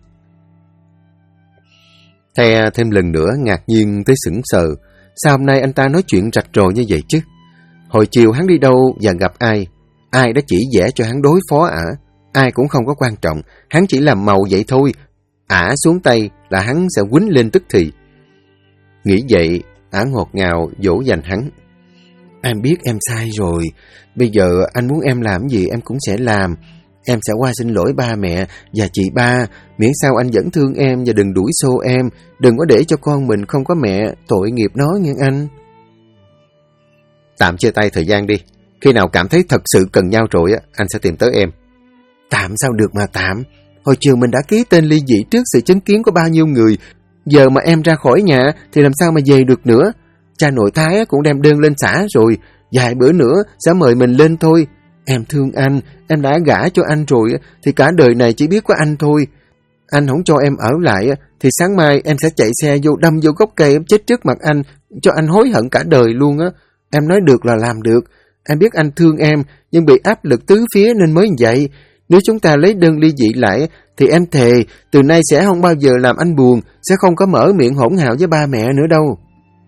The thêm lần nữa ngạc nhiên tới sững sờ. Sao hôm nay anh ta nói chuyện rạch ròi như vậy chứ? Hồi chiều hắn đi đâu và gặp ai? Ai đã chỉ vẽ cho hắn đối phó ả? Ai cũng không có quan trọng, hắn chỉ làm màu vậy thôi. Ả xuống tay là hắn sẽ quýnh lên tức thì. Nghĩ vậy, ả ngọt ngào dỗ dành hắn. Em biết em sai rồi. Bây giờ anh muốn em làm gì em cũng sẽ làm. Em sẽ qua xin lỗi ba mẹ và chị ba. Miễn sao anh vẫn thương em và đừng đuổi xô em. Đừng có để cho con mình không có mẹ. Tội nghiệp nó nghe anh. Tạm chia tay thời gian đi. Khi nào cảm thấy thật sự cần nhau rồi anh sẽ tìm tới em. Tạm sao được mà tạm. Hồi chiều mình đã ký tên ly dị trước sự chứng kiến của bao nhiêu người. Giờ mà em ra khỏi nhà thì làm sao mà về được nữa. Cha nội Thái cũng đem đơn lên xã rồi. Vài bữa nữa sẽ mời mình lên thôi. Em thương anh, em đã gả cho anh rồi thì cả đời này chỉ biết có anh thôi. Anh không cho em ở lại thì sáng mai em sẽ chạy xe vô đâm vô gốc cây em chết trước mặt anh, cho anh hối hận cả đời luôn á. Em nói được là làm được. Em biết anh thương em nhưng bị áp lực tứ phía nên mới vậy. Nếu chúng ta lấy đơn ly dị lại thì em thề từ nay sẽ không bao giờ làm anh buồn, sẽ không có mở miệng hỗn hào với ba mẹ nữa đâu.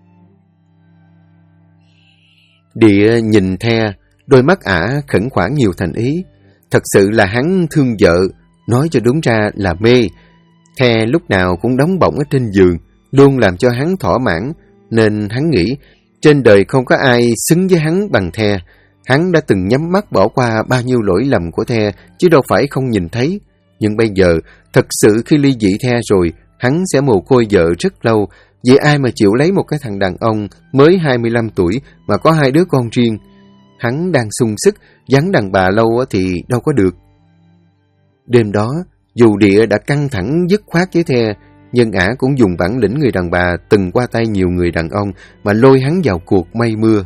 Địa nhìn The, đôi mắt ả khẩn khoản nhiều thành ý. Thật sự là hắn thương vợ, nói cho đúng ra là mê. The lúc nào cũng đóng bổng ở trên giường, luôn làm cho hắn thỏa mãn, nên hắn nghĩ trên đời không có ai xứng với hắn bằng The. Hắn đã từng nhắm mắt bỏ qua bao nhiêu lỗi lầm của The, chứ đâu phải không nhìn thấy. Nhưng bây giờ, thật sự khi ly dị The rồi, hắn sẽ mồ côi vợ rất lâu. Vì ai mà chịu lấy một cái thằng đàn ông mới 25 tuổi mà có 2 đứa con riêng. Hắn đang sung sức, vắng đàn bà lâu thì đâu có được. Đêm đó, dù Địa đã căng thẳng dứt khoát với The, nhưng ả cũng dùng bản lĩnh người đàn bà từng qua tay nhiều người đàn ông mà lôi hắn vào cuộc mây mưa.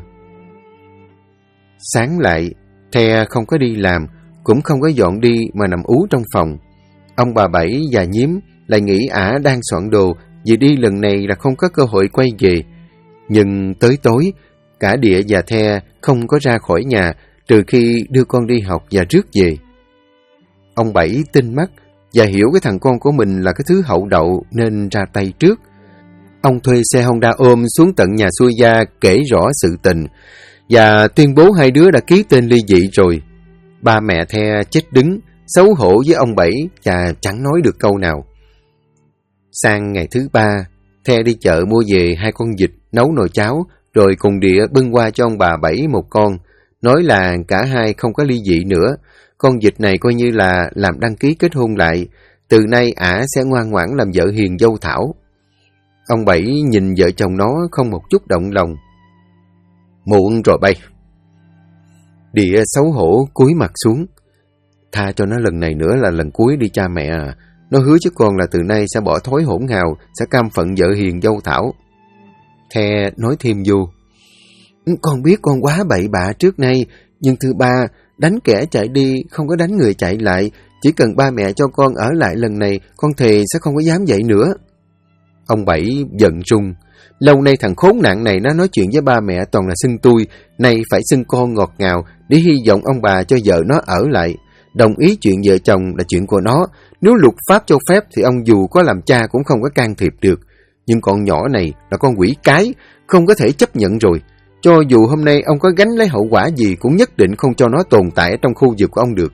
Sáng lại, The không có đi làm, cũng không có dọn đi mà nằm ú trong phòng. Ông bà Bảy và Nhiếm lại nghĩ ả đang soạn đồ, vì đi lần này là không có cơ hội quay về. Nhưng tới tối, cả Địa và The không có ra khỏi nhà trừ khi đưa con đi học và rước về. Ông Bảy tinh mắt và hiểu cái thằng con của mình là cái thứ hậu đậu nên ra tay trước. Ông thuê xe Honda ôm xuống tận nhà xuôi gia kể rõ sự tình và tuyên bố hai đứa đã ký tên ly dị rồi. Ba mẹ The chết đứng, xấu hổ với ông Bảy và chẳng nói được câu nào. Sang ngày thứ 3, The đi chợ mua về 2 con vịt, nấu nồi cháo, rồi cùng Địa bưng qua cho ông bà Bảy 1 con, nói là cả hai không có ly dị nữa. Con vịt này coi như là làm đăng ký kết hôn lại, từ nay ả sẽ ngoan ngoãn làm vợ hiền dâu Thảo. Ông Bảy nhìn vợ chồng nó không một chút động lòng. Muộn rồi bay. Địa xấu hổ cúi mặt xuống. Tha cho nó lần này nữa là lần cuối đi cha mẹ à. Nó hứa với con là từ nay sẽ bỏ thói hỗn hào, sẽ cam phận vợ hiền dâu Thảo. The nói thêm vô. Con biết con quá bậy bạ trước nay, nhưng thứ ba, đánh kẻ chạy đi, không có đánh người chạy lại. Chỉ cần ba mẹ cho con ở lại lần này, con thề sẽ không có dám vậy nữa. Ông Bảy giận rung. Lâu nay thằng khốn nạn này nó nói chuyện với ba mẹ toàn là xưng tôi, nay phải xưng con ngọt ngào để hy vọng ông bà cho vợ nó ở lại. Đồng ý chuyện vợ chồng là chuyện của nó, nếu luật pháp cho phép thì ông dù có làm cha cũng không có can thiệp được. Nhưng con nhỏ này là con quỷ cái, không có thể chấp nhận rồi. Cho dù hôm nay ông có gánh lấy hậu quả gì cũng nhất định không cho nó tồn tại ở trong khu vực của ông được.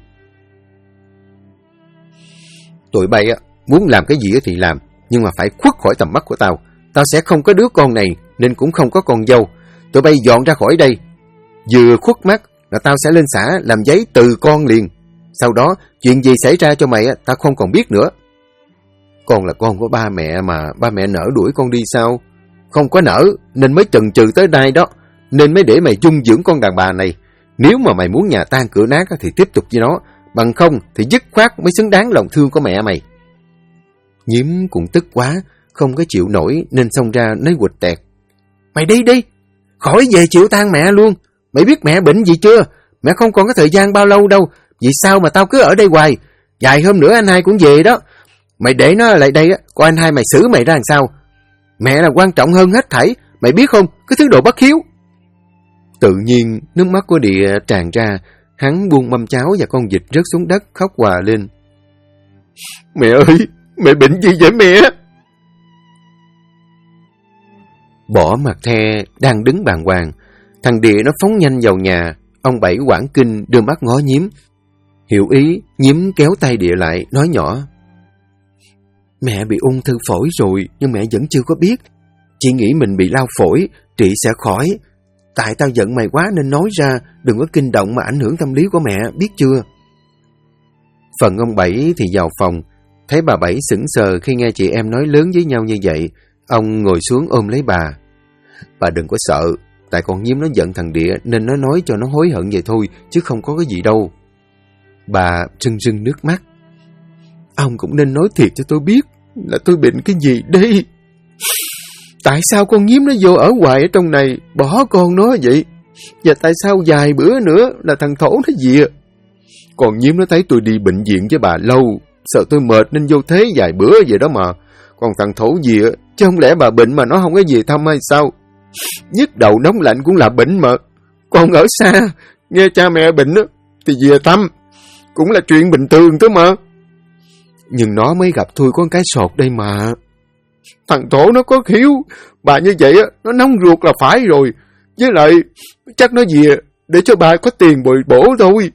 Tụi bay muốn làm cái gì thì làm, nhưng mà phải khuất khỏi tầm mắt của tao. Tao sẽ không có đứa con này, nên cũng không có con dâu. Tụi bay dọn ra khỏi đây. Vừa khuất mắt là tao sẽ lên xã làm giấy từ con liền. Sau đó, chuyện gì xảy ra cho mày tao không còn biết nữa. Con là con của ba mẹ mà ba mẹ nỡ đuổi con đi sao? Không có nỡ, nên mới chần chừ tới đây đó. nên mới để mày dung dưỡng con đàn bà này. Nếu mà mày muốn nhà tan cửa nát thì tiếp tục với nó, bằng không thì dứt khoát mới xứng đáng lòng thương của mẹ mày. Nhiễm cũng tức quá, không có chịu nổi nên xông ra nói quịch tẹt. Mày đi đi, khỏi về chịu tang mẹ luôn. Mày biết mẹ bệnh gì chưa? Mẹ không còn có thời gian bao lâu đâu. Vì sao mà tao cứ ở đây hoài? Vài hôm nữa anh hai cũng về đó. Mày để nó lại đây, coi anh hai mày xử mày ra làm sao. Mẹ là quan trọng hơn hết thảy, mày biết không? Cái thứ đồ bất hiếu. Tự nhiên nước mắt của Địa tràn ra. Hắn buông mâm cháo và con vịt rớt xuống đất khóc òa lên. Mẹ ơi, mẹ bệnh gì vậy mẹ? Bỏ mặt The đang đứng bàng hoàng. Thằng Địa nó phóng nhanh vào nhà. Ông Bảy hoảng kinh đưa mắt ngó Nhiễm. Hiểu ý, Nhiễm kéo tay Địa lại, nói nhỏ. Mẹ bị ung thư phổi rồi, nhưng mẹ vẫn chưa có biết. Chị nghĩ mình bị lao phổi, trị sẽ khỏi. Tại tao giận mày quá nên nói ra, đừng có kinh động mà ảnh hưởng tâm lý của mẹ, biết chưa? Phần ông Bảy thì vào phòng. Thấy bà Bảy sững sờ khi nghe chị em nói lớn với nhau như vậy. Ông ngồi xuống ôm lấy bà. Bà đừng có sợ, tại con Nhiễm nó giận thằng Địa nên nó nói cho nó hối hận vậy thôi, chứ không có cái gì đâu. Bà rưng rưng nước mắt. Ông cũng nên nói thiệt cho tôi biết là tôi bệnh cái gì đây. Tại sao con Nhiễm nó vô ở hoài ở trong này, bỏ con nó vậy? Và tại sao vài bữa nữa là thằng Thổ nó về? Còn Nhiễm nó thấy tôi đi bệnh viện với bà lâu, sợ tôi mệt nên vô thế vài bữa vậy đó mà. Còn thằng Thổ về, chứ không lẽ bà bệnh mà nó không có về thăm hay sao? Nhức đầu nóng lạnh cũng là bệnh mà. Con ở xa, nghe cha mẹ bệnh thì về thăm, cũng là chuyện bình thường thôi mà. Nhưng nó mới gặp tôi con cái sột đây mà. Thằng Thổ nó có khiếu, bà như vậy nó nóng ruột là phải rồi. Với lại chắc nó về để cho bà có tiền bồi bổ thôi.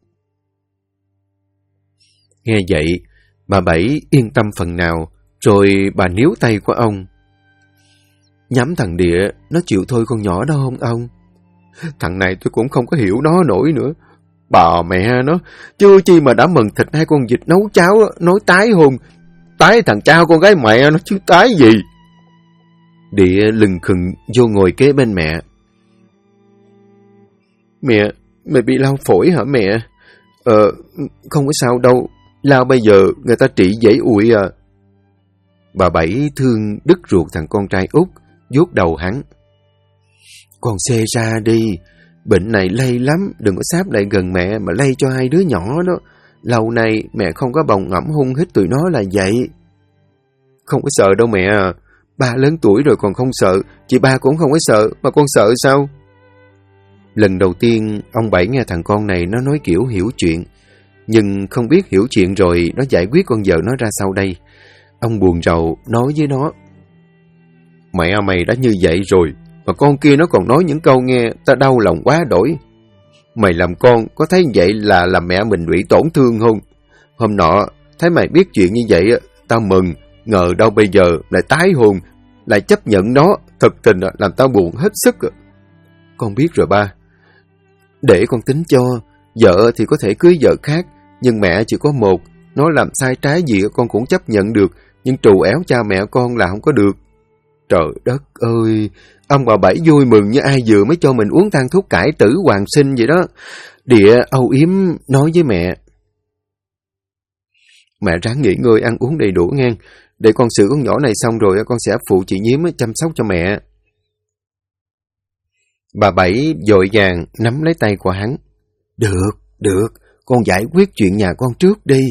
Nghe vậy, bà Bảy yên tâm phần nào, rồi bà níu tay của ông. Nhắm thằng Địa, nó chịu thôi con nhỏ đó không ông? Thằng này tôi cũng không có hiểu nó nổi nữa. Bà mẹ nó, chưa chi mà đã mần thịt hai con vịt nấu cháo, nói tái hôn. Tái thằng chao con gái mẹ nó chứ tái gì. Địa lừng khừng vô ngồi kế bên mẹ. Mẹ bị lao phổi hả mẹ? Không có sao đâu. Lao bây giờ người ta trị dễ ủi à. Bà Bảy thương đứt ruột thằng con trai út, vuốt đầu hắn. Con xê ra đi. Bệnh này lây lắm, đừng có sáp lại gần mẹ mà lây cho hai đứa nhỏ đó. Lâu nay mẹ không có bồng ngẫm hung hít tụi nó là vậy. Không có sợ đâu mẹ à. Ba lớn tuổi rồi còn không sợ, chị ba cũng không có sợ, mà con sợ sao? Lần đầu tiên ông Bảy nghe thằng con này nó nói kiểu hiểu chuyện, nhưng không biết hiểu chuyện rồi nó giải quyết con vợ nó ra sao đây. Ông buồn rầu nói với nó. Mẹ mày đã như vậy rồi, mà con kia nó còn nói những câu nghe ta đau lòng quá đổi. Mày làm con có thấy vậy là làm mẹ mình bị tổn thương không? Hôm nọ thấy mày biết chuyện như vậy tao mừng, ngờ đâu bây giờ lại tái hôn, lại chấp nhận nó, thật tình làm tao buồn hết sức. Con biết rồi ba. Để con tính cho, vợ thì có thể cưới vợ khác, nhưng mẹ chỉ có một, nó làm sai trái gì con cũng chấp nhận được, nhưng trù éo cha mẹ con là không có được. Trời đất ơi, ông bà Bảy vui mừng như ai vừa mới cho mình uống thang thuốc cải tử hoàn sinh vậy đó. Địa âu yếm nói với mẹ. Mẹ ráng nghỉ ngơi ăn uống đầy đủ nghe, để con xử con nhỏ này xong rồi con sẽ phụ chị Nhiễm chăm sóc cho mẹ. Bà Bảy vội vàng nắm lấy tay của hắn. Được, con giải quyết chuyện nhà con trước đi.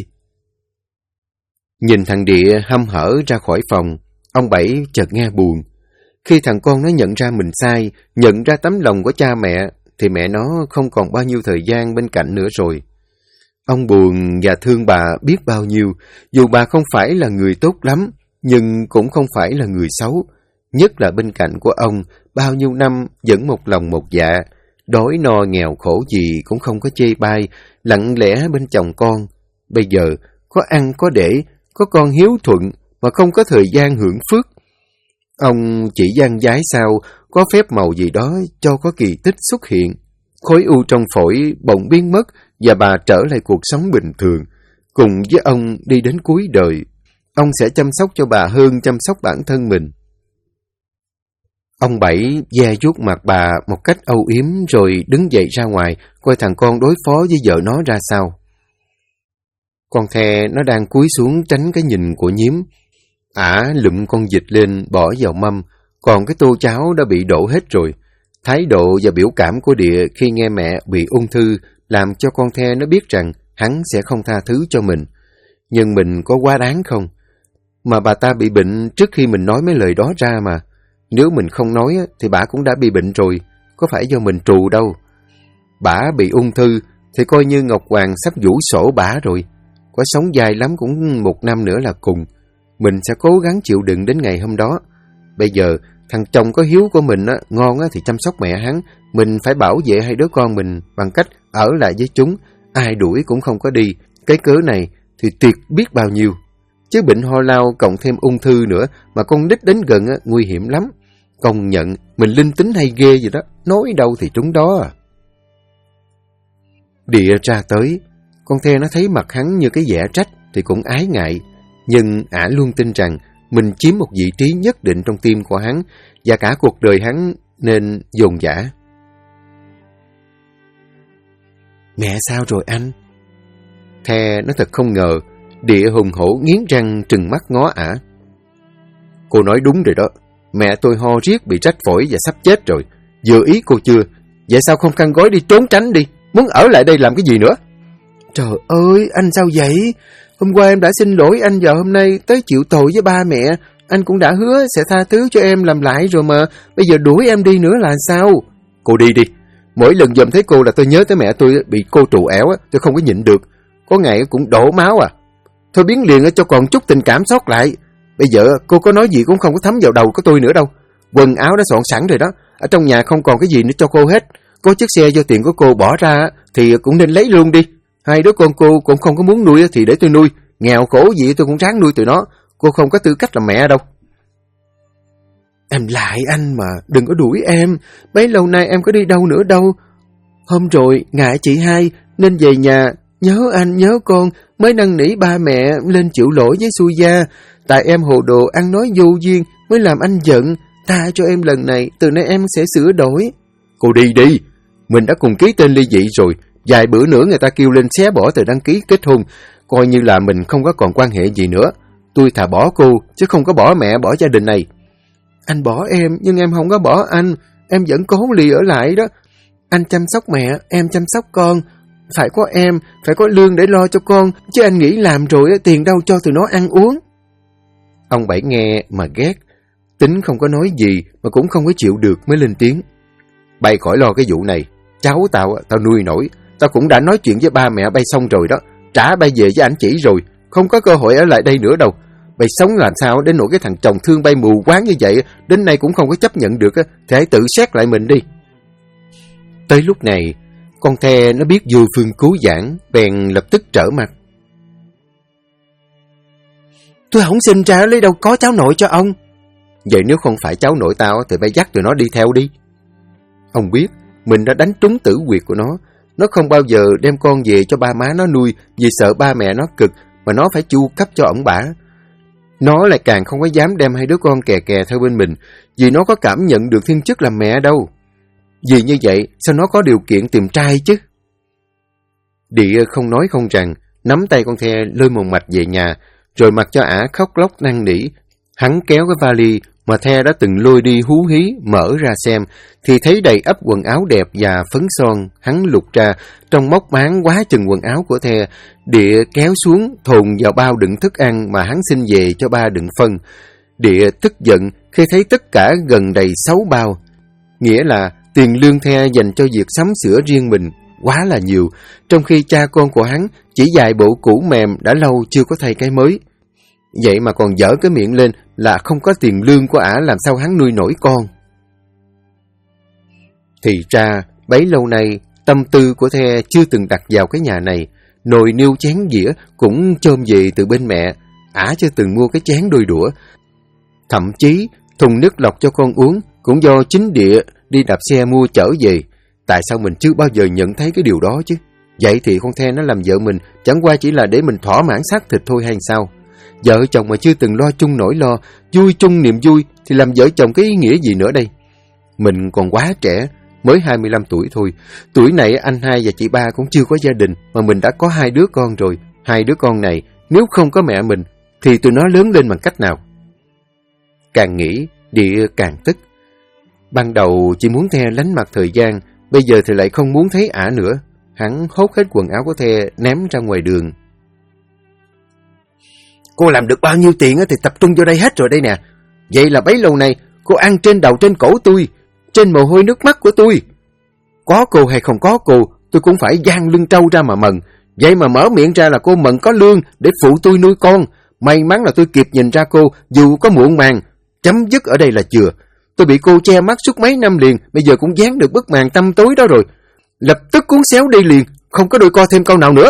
Nhìn thằng Địa hăm hở ra khỏi phòng, ông Bảy chợt nghe buồn. Khi thằng con nó nhận ra mình sai, nhận ra tấm lòng của cha mẹ, thì mẹ nó không còn bao nhiêu thời gian bên cạnh nữa rồi. Ông buồn và thương bà biết bao nhiêu, dù bà không phải là người tốt lắm, nhưng cũng không phải là người xấu. Nhất là bên cạnh của ông, bao nhiêu năm vẫn một lòng một dạ, đói no nghèo khổ gì cũng không có chê bai, lặng lẽ bên chồng con. Bây giờ có ăn có để, có con hiếu thuận mà không có thời gian hưởng phước. Ông chỉ gian giái sao có phép màu gì đó cho có kỳ tích xuất hiện. Khối u trong phổi bỗng biến mất và bà trở lại cuộc sống bình thường. Cùng với ông đi đến cuối đời, ông sẽ chăm sóc cho bà hơn chăm sóc bản thân mình. Ông Bảy ve vuốt mặt bà một cách âu yếm rồi đứng dậy ra ngoài, coi thằng con đối phó với vợ nó ra sao. Con The nó đang cúi xuống tránh cái nhìn của Nhiếm. Ả lụm con vịt lên bỏ vào mâm, còn cái tô cháo đã bị đổ hết rồi. Thái độ và biểu cảm của Địa khi nghe mẹ bị ung thư làm cho con The nó biết rằng hắn sẽ không tha thứ cho mình. Nhưng mình có quá đáng không? Mà bà ta bị bệnh trước khi mình nói mấy lời đó ra mà. Nếu mình không nói thì bà cũng đã bị bệnh rồi, có phải do mình trù đâu. Bà bị ung thư thì coi như Ngọc Hoàng sắp vũ sổ bà rồi. Có sống dài lắm cũng 1 năm nữa là cùng. Mình sẽ cố gắng chịu đựng đến ngày hôm đó. Bây giờ thằng chồng có hiếu của mình ngon thì chăm sóc mẹ hắn. Mình phải bảo vệ 2 đứa con mình bằng cách ở lại với chúng. Ai đuổi cũng không có đi. Cái cớ này thì tuyệt biết bao nhiêu. Chứ bệnh ho lao cộng thêm ung thư nữa mà con nít đến gần nguy hiểm lắm. Công nhận mình linh tính hay ghê vậy đó. Nói đâu thì trúng đó. Địa ra tới. Con The nó thấy mặt hắn như cái vẻ trách thì cũng ái ngại. Nhưng ả luôn tin rằng mình chiếm một vị trí nhất định trong tim của hắn và cả cuộc đời hắn nên dồn dã. Mẹ sao rồi anh? The nó thật không ngờ. Địa hùng hổ nghiến răng trừng mắt ngó ả. Cô nói đúng rồi đó. Mẹ tôi ho riết bị rách phổi và sắp chết rồi. Vừa ý cô chưa? Vậy sao không khăn gói đi trốn tránh đi? Muốn ở lại đây làm cái gì nữa? Trời ơi, anh sao vậy? Hôm qua em đã xin lỗi anh và hôm nay tới chịu tội với ba mẹ. Anh cũng đã hứa sẽ tha thứ cho em làm lại rồi mà. Bây giờ đuổi em đi nữa là sao? Cô đi đi. Mỗi lần dòm thấy cô là tôi nhớ tới mẹ tôi bị cô trù ẻo, tôi không có nhịn được. Có ngày cũng đổ máu à. Thôi biến liền cho còn chút tình cảm sót lại. Bây giờ cô có nói gì cũng không có thấm vào đầu của tôi nữa đâu. Quần áo đã soạn sẵn rồi đó. Ở trong nhà không còn cái gì nữa cho cô hết. Có chiếc xe do tiền của cô bỏ ra thì cũng nên lấy luôn đi. 2 đứa con cô cũng không có muốn nuôi thì để tôi nuôi. Nghèo khổ gì tôi cũng ráng nuôi tụi nó. Cô không có tư cách làm mẹ đâu. Em lại anh mà, đừng có đuổi em. Bấy lâu nay em có đi đâu nữa đâu. Hôm rồi ngại chị hai nên về nhà. Nhớ anh nhớ con mới năn nỉ ba mẹ lên chịu lỗi với Xui Gia. Tại em hồ đồ ăn nói vô duyên mới làm anh giận. Tha cho em lần này, từ nay em sẽ sửa đổi. Cô đi đi. Mình đã cùng ký tên ly dị rồi. Vài bữa nữa người ta kêu lên xé bỏ tờ đăng ký kết hôn. Coi như là mình không có còn quan hệ gì nữa. Tôi thà bỏ cô chứ không có bỏ mẹ bỏ gia đình này. Anh bỏ em nhưng em không có bỏ anh. Em vẫn cố lì ở lại đó. Anh chăm sóc mẹ, em chăm sóc con. Phải có em, phải có lương để lo cho con. Chứ anh nghĩ làm rồi tiền đâu cho tụi nó ăn uống. Ông Bảy nghe mà ghét. Tính không có nói gì mà cũng không có chịu được mới lên tiếng. Bay khỏi lo cái vụ này. Cháu tao nuôi nổi. Tao cũng đã nói chuyện với ba mẹ bay xong rồi đó. Trả bay về với ảnh chỉ rồi. Không có cơ hội ở lại đây nữa đâu. Bay sống làm sao đến nỗi cái thằng chồng thương bay mù quáng như vậy đến nay cũng không có chấp nhận được thì hãy tự xét lại mình đi. Tới lúc này con The nó biết vô phương cứu vãn, bèn lập tức trở mặt. Tôi không sinh ra lấy đâu có cháu nội cho ông. Vậy nếu không phải cháu nội tao thì bay dắt tụi nó đi theo đi. Ông biết mình đã đánh trúng tử huyệt của nó. Nó không bao giờ đem con về cho ba má nó nuôi vì sợ ba mẹ nó cực mà nó phải chu cấp cho ổng bả. Nó lại càng không có dám đem 2 đứa con kè kè theo bên mình vì nó có cảm nhận được thiên chức làm mẹ đâu. Vì như vậy sao nó có điều kiện tìm trai chứ? Địa không nói không rằng, nắm tay con The lôi mồm mạch về nhà, rồi mặc cho ả khóc lóc năn nỉ. Hắn kéo cái vali mà The đã từng lôi đi hú hí, mở ra xem, thì thấy đầy ắp quần áo đẹp và phấn son. Hắn lục ra, trong móc máng quá chừng quần áo của The. Địa kéo xuống, thồn vào bao đựng thức ăn mà hắn xin về cho ba đựng phân. Địa tức giận khi thấy tất cả gần đầy 6 bao. Nghĩa là tiền lương The dành cho việc sắm sửa riêng mình quá là nhiều, trong khi cha con của hắn chỉ vài bộ cũ mềm đã lâu chưa có thay cái mới. Vậy mà còn dở cái miệng lên là không có tiền lương của ả làm sao hắn nuôi nổi con. Thì ra bấy lâu nay tâm tư của The chưa từng đặt vào cái nhà này. Nồi niêu chén dĩa cũng chôm về từ bên mẹ. Ả chưa từng mua cái chén đôi đũa. Thậm chí thùng nước lọc cho con uống cũng do chính Địa đi đạp xe mua chở về. Tại sao mình chưa bao giờ nhận thấy cái điều đó chứ? Vậy thì con The nó làm vợ mình chẳng qua chỉ là để mình thỏa mãn xác thịt thôi hay sao? Vợ chồng mà chưa từng lo chung nỗi lo, vui chung niềm vui thì làm vợ chồng cái ý nghĩa gì nữa đây? Mình còn quá trẻ, mới 25 tuổi thôi. Tuổi này anh hai và chị ba cũng chưa có gia đình, mà mình đã có 2 đứa con rồi. 2 đứa con này, nếu không có mẹ mình, thì tụi nó lớn lên bằng cách nào? Càng nghĩ, Địa càng tức. Ban đầu chỉ muốn The lánh mặt thời gian, bây giờ thì lại không muốn thấy ả nữa. Hắn hốt hết quần áo của The ném ra ngoài đường. Cô làm được bao nhiêu tiền thì tập trung vô đây hết rồi đây nè. Vậy là bấy lâu nay cô ăn trên đầu trên cổ tôi, trên mồ hôi nước mắt của tôi. Có cô hay không có cô, tôi cũng phải giang lưng trâu ra mà mừng. Vậy mà mở miệng ra là cô mừng có lương để phụ tôi nuôi con. May mắn là tôi kịp nhìn ra cô, dù có muộn màng. Chấm dứt ở đây là chừa. Tôi bị cô che mắt suốt mấy năm liền, bây giờ cũng dán được bức màn tăm tối đó rồi. Lập tức cuốn xéo đi liền, không có đôi co thêm câu nào nữa.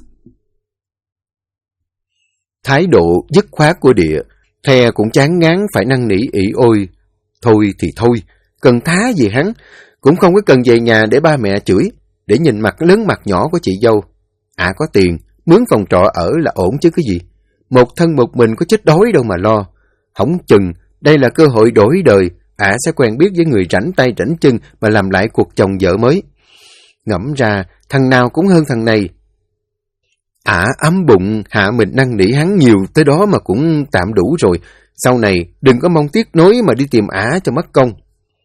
Thái độ dứt khoát của Địa, The cũng chán ngán phải năn nỉ ỉ ôi. Thôi thì thôi, cần thá gì hắn, cũng không có cần về nhà để ba mẹ chửi, để nhìn mặt lớn mặt nhỏ của chị dâu. Ả có tiền, mướn phòng trọ ở là ổn chứ cái gì. Một thân một mình có chết đói đâu mà lo. Hổng chừng, đây là cơ hội đổi đời, Ả sẽ quen biết với người rảnh tay rảnh chân mà làm lại cuộc chồng vợ mới. Ngẫm ra, thằng nào cũng hơn thằng này. Ả ấm bụng hạ mình năn nỉ hắn nhiều tới đó mà cũng tạm đủ rồi. Sau này đừng có mong tiếc nối mà đi tìm Ả cho mất công.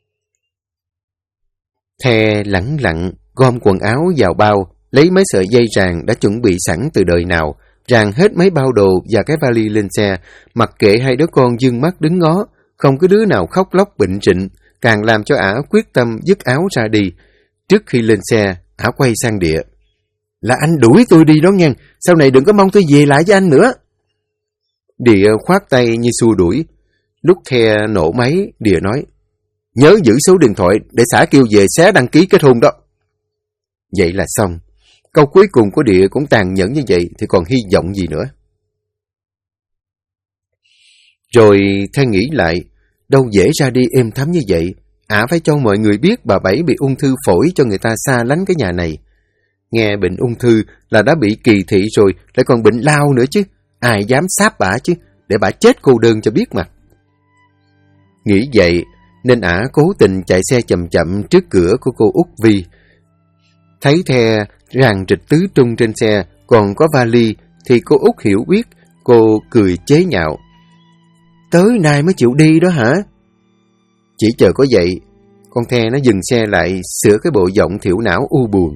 The lẳng lặng gom quần áo vào bao, lấy mấy sợi dây ràng đã chuẩn bị sẵn từ đời nào, ràng hết mấy bao đồ và cái vali lên xe, mặc kệ hai đứa con dương mắt đứng ngó, không có đứa nào khóc lóc bệnh trịnh, càng làm cho Ả quyết tâm dứt áo ra đi. Trước khi lên xe, Ả quay sang Địa. Là anh đuổi tôi đi đó nghe, sau này đừng có mong tôi về lại với anh nữa. Địa khoát tay như xua đuổi. Lúc The nổ máy, Địa nói, nhớ giữ số điện thoại để xã kêu về xé đăng ký kết hôn đó. Vậy là xong. Câu cuối cùng của Địa cũng tàn nhẫn như vậy thì còn hy vọng gì nữa. Rồi The nghĩ lại, đâu dễ ra đi êm thấm như vậy. Ả phải cho mọi người biết bà Bảy bị ung thư phổi cho người ta xa lánh cái nhà này. Nghe bệnh ung thư là đã bị kỳ thị rồi, lại còn bệnh lao nữa chứ. Ai dám sáp bả chứ, để bả chết cô đơn cho biết mặt. Nghĩ vậy, nên Ả cố tình chạy xe chậm chậm trước cửa của cô Út Vi. Thấy The ràng rịch tứ trung trên xe, còn có vali, thì cô Út hiểu biết, cô cười chế nhạo. Tới nay mới chịu đi đó hả? Chỉ chờ có vậy, con The nó dừng xe lại, sửa cái bộ giọng thiểu não u buồn.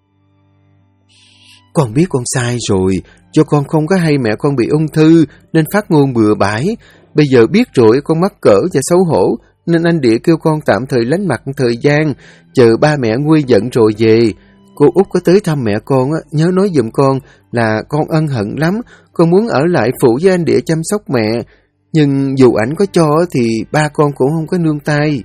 Con biết con sai rồi, cho con không có hay mẹ con bị ung thư nên phát ngôn bừa bãi. Bây giờ biết rồi con mắc cỡ và xấu hổ, nên anh Địa kêu con tạm thời lánh mặt thời gian, chờ ba mẹ nguôi giận rồi về. Cô Út có tới thăm mẹ con, nhớ nói giùm con là con ân hận lắm, con muốn ở lại phụ với anh Địa chăm sóc mẹ. Nhưng dù ảnh có cho thì ba con cũng không có nương tay.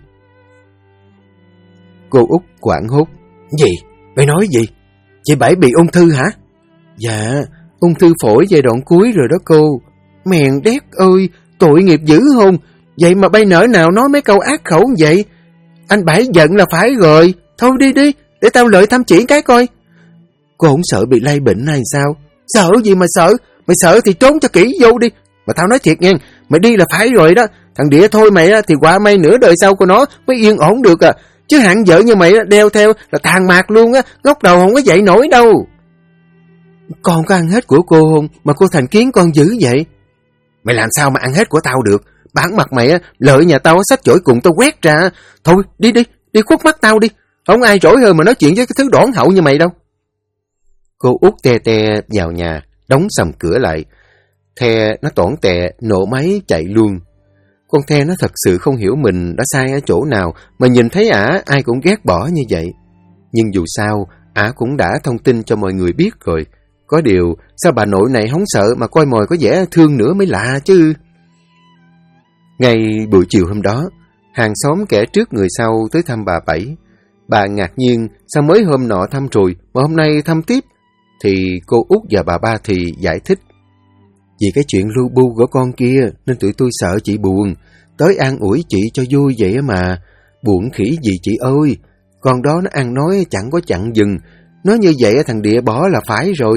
Cô Út hoảng hốt. Gì? Mày nói gì? Chị Bảy bị ung thư hả? Dạ, ung thư phổi giai đoạn cuối rồi đó cô. Mèn đét ơi, tội nghiệp dữ không? Vậy mà bay nỡ nào nói mấy câu ác khẩu vậy? Anh Bảy giận là phải rồi. Thôi đi đi, để tao lợi thăm chỉ cái coi. Cô không sợ bị lây bệnh hay sao? Sợ gì mà sợ? Mày sợ thì trốn cho kỹ vô đi. Mà tao nói thiệt nha, mày đi là phải rồi đó. Thằng Địa thôi mày thì quả may nửa đời sau của nó mới yên ổn được à. Chứ hạng vợ như mày đeo theo là tàn mạc luôn á, ngóc đầu không có dậy nổi đâu. Con có ăn hết của cô không mà cô thành kiến con dữ vậy? Mày làm sao mà ăn hết của tao được? Bản mặt mày lợi nhà tao xách chổi cùng tao quét ra. Thôi đi đi, đi khuất mắt tao đi. Không ai rỗi hơn mà nói chuyện với cái thứ đoản hậu như mày đâu. Cô Út te te vào nhà, đóng sầm cửa lại. The nó toản tẹ, nổ máy chạy luôn. Con The nó thật sự không hiểu mình đã sai ở chỗ nào mà nhìn thấy Ả ai cũng ghét bỏ như vậy. Nhưng dù sao, Ả cũng đã thông tin cho mọi người biết rồi. Có điều, sao bà nội này không sợ mà coi mồi có vẻ thương nữa mới lạ chứ. Ngay buổi chiều hôm đó, hàng xóm kẻ trước người sau tới thăm bà Bảy. Bà ngạc nhiên, sao mới hôm nọ thăm rồi mà hôm nay thăm tiếp? Thì cô Út và bà Ba thì giải thích. Vì cái chuyện lu bu của con kia nên tụi tôi sợ chị buồn. Tới an ủi chị cho vui vậy mà. Buồn khỉ gì chị ơi. Con đó nó ăn nói chẳng có chặn dừng. Nói như vậy thằng Địa bỏ là phải rồi.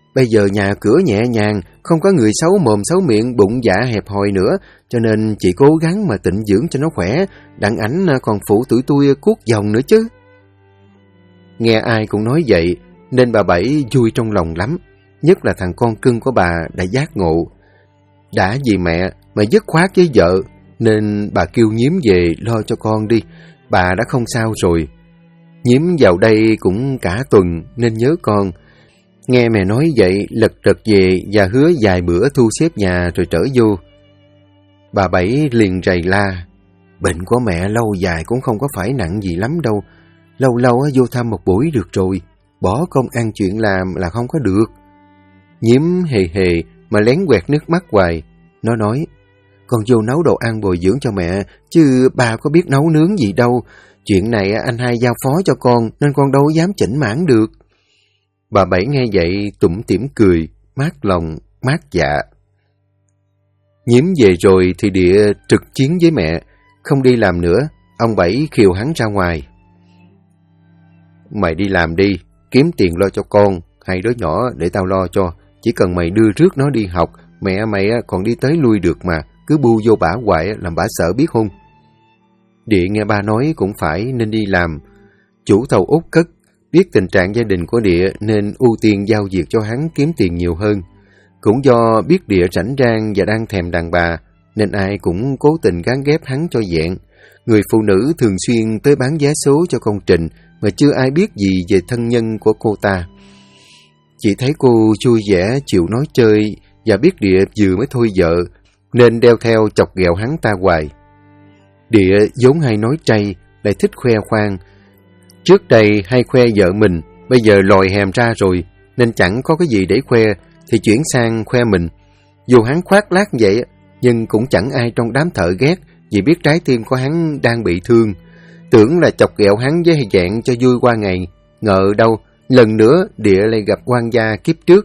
Bây giờ nhà cửa nhẹ nhàng, không có người xấu mồm xấu miệng, bụng dạ hẹp hòi nữa, cho nên chị cố gắng mà tịnh dưỡng cho nó khỏe, đặng ảnh còn phụ tụi tôi cuốc dòng nữa chứ. Nghe ai cũng nói vậy, nên bà Bảy vui trong lòng lắm, nhất là thằng con cưng của bà đã giác ngộ. Đã vì mẹ mà dứt khoát với vợ, nên bà kêu Nhiếm về lo cho con đi, bà đã không sao rồi. Nhiếm vào đây cũng cả tuần nên nhớ con. Nghe mẹ nói vậy, lật đật về và hứa vài bữa thu xếp nhà rồi trở vô. Bà Bảy liền rầy la, bệnh của mẹ lâu dài cũng không có phải nặng gì lắm đâu, lâu lâu vô thăm một buổi được rồi, bỏ công ăn chuyện làm là không có được. Nhiếm hề hề mà lén quẹt nước mắt hoài. Nó nói, con vô nấu đồ ăn bồi dưỡng cho mẹ, chứ bà có biết nấu nướng gì đâu. Chuyện này anh hai giao phó cho con, nên con đâu dám chỉnh mãn được. Bà Bảy nghe vậy tủm tỉm cười, mát lòng, mát dạ. Nhiếm về rồi thì Địa trực chiến với mẹ, không đi làm nữa. Ông Bảy khiều hắn ra ngoài. Mày đi làm đi, kiếm tiền lo cho con, hai đứa nhỏ để tao lo cho. Chỉ cần mày đưa rước nó đi học, mẹ mày còn đi tới lui được mà, cứ bu vô bả hoài làm bả sợ biết không? Địa nghe ba nói cũng phải nên đi làm. Chủ tàu Út Cất biết tình trạng gia đình của Địa nên ưu tiên giao việc cho hắn kiếm tiền nhiều hơn. Cũng do biết Địa rảnh rang và đang thèm đàn bà, nên ai cũng cố tình gán ghép hắn cho vẹn. Người phụ nữ thường xuyên tới bán vé số cho con Trình, mà chưa ai biết gì về thân nhân của cô ta. Chỉ thấy cô vui vẻ chịu nói chơi và biết Địa vừa mới thôi vợ, nên đeo theo chọc ghẹo hắn ta hoài. Địa vốn hay nói trây, lại thích khoe khoang. Trước đây hay khoe vợ mình, bây giờ lòi hèm ra rồi, nên chẳng có cái gì để khoe, thì chuyển sang khoe mình. Dù hắn khoác lác vậy, nhưng cũng chẳng ai trong đám thợ ghét, vì biết trái tim của hắn đang bị thương. Tưởng là chọc ghẹo hắn với dạng cho vui qua ngày, ngờ đâu lần nữa Địa lại gặp oan gia kiếp trước.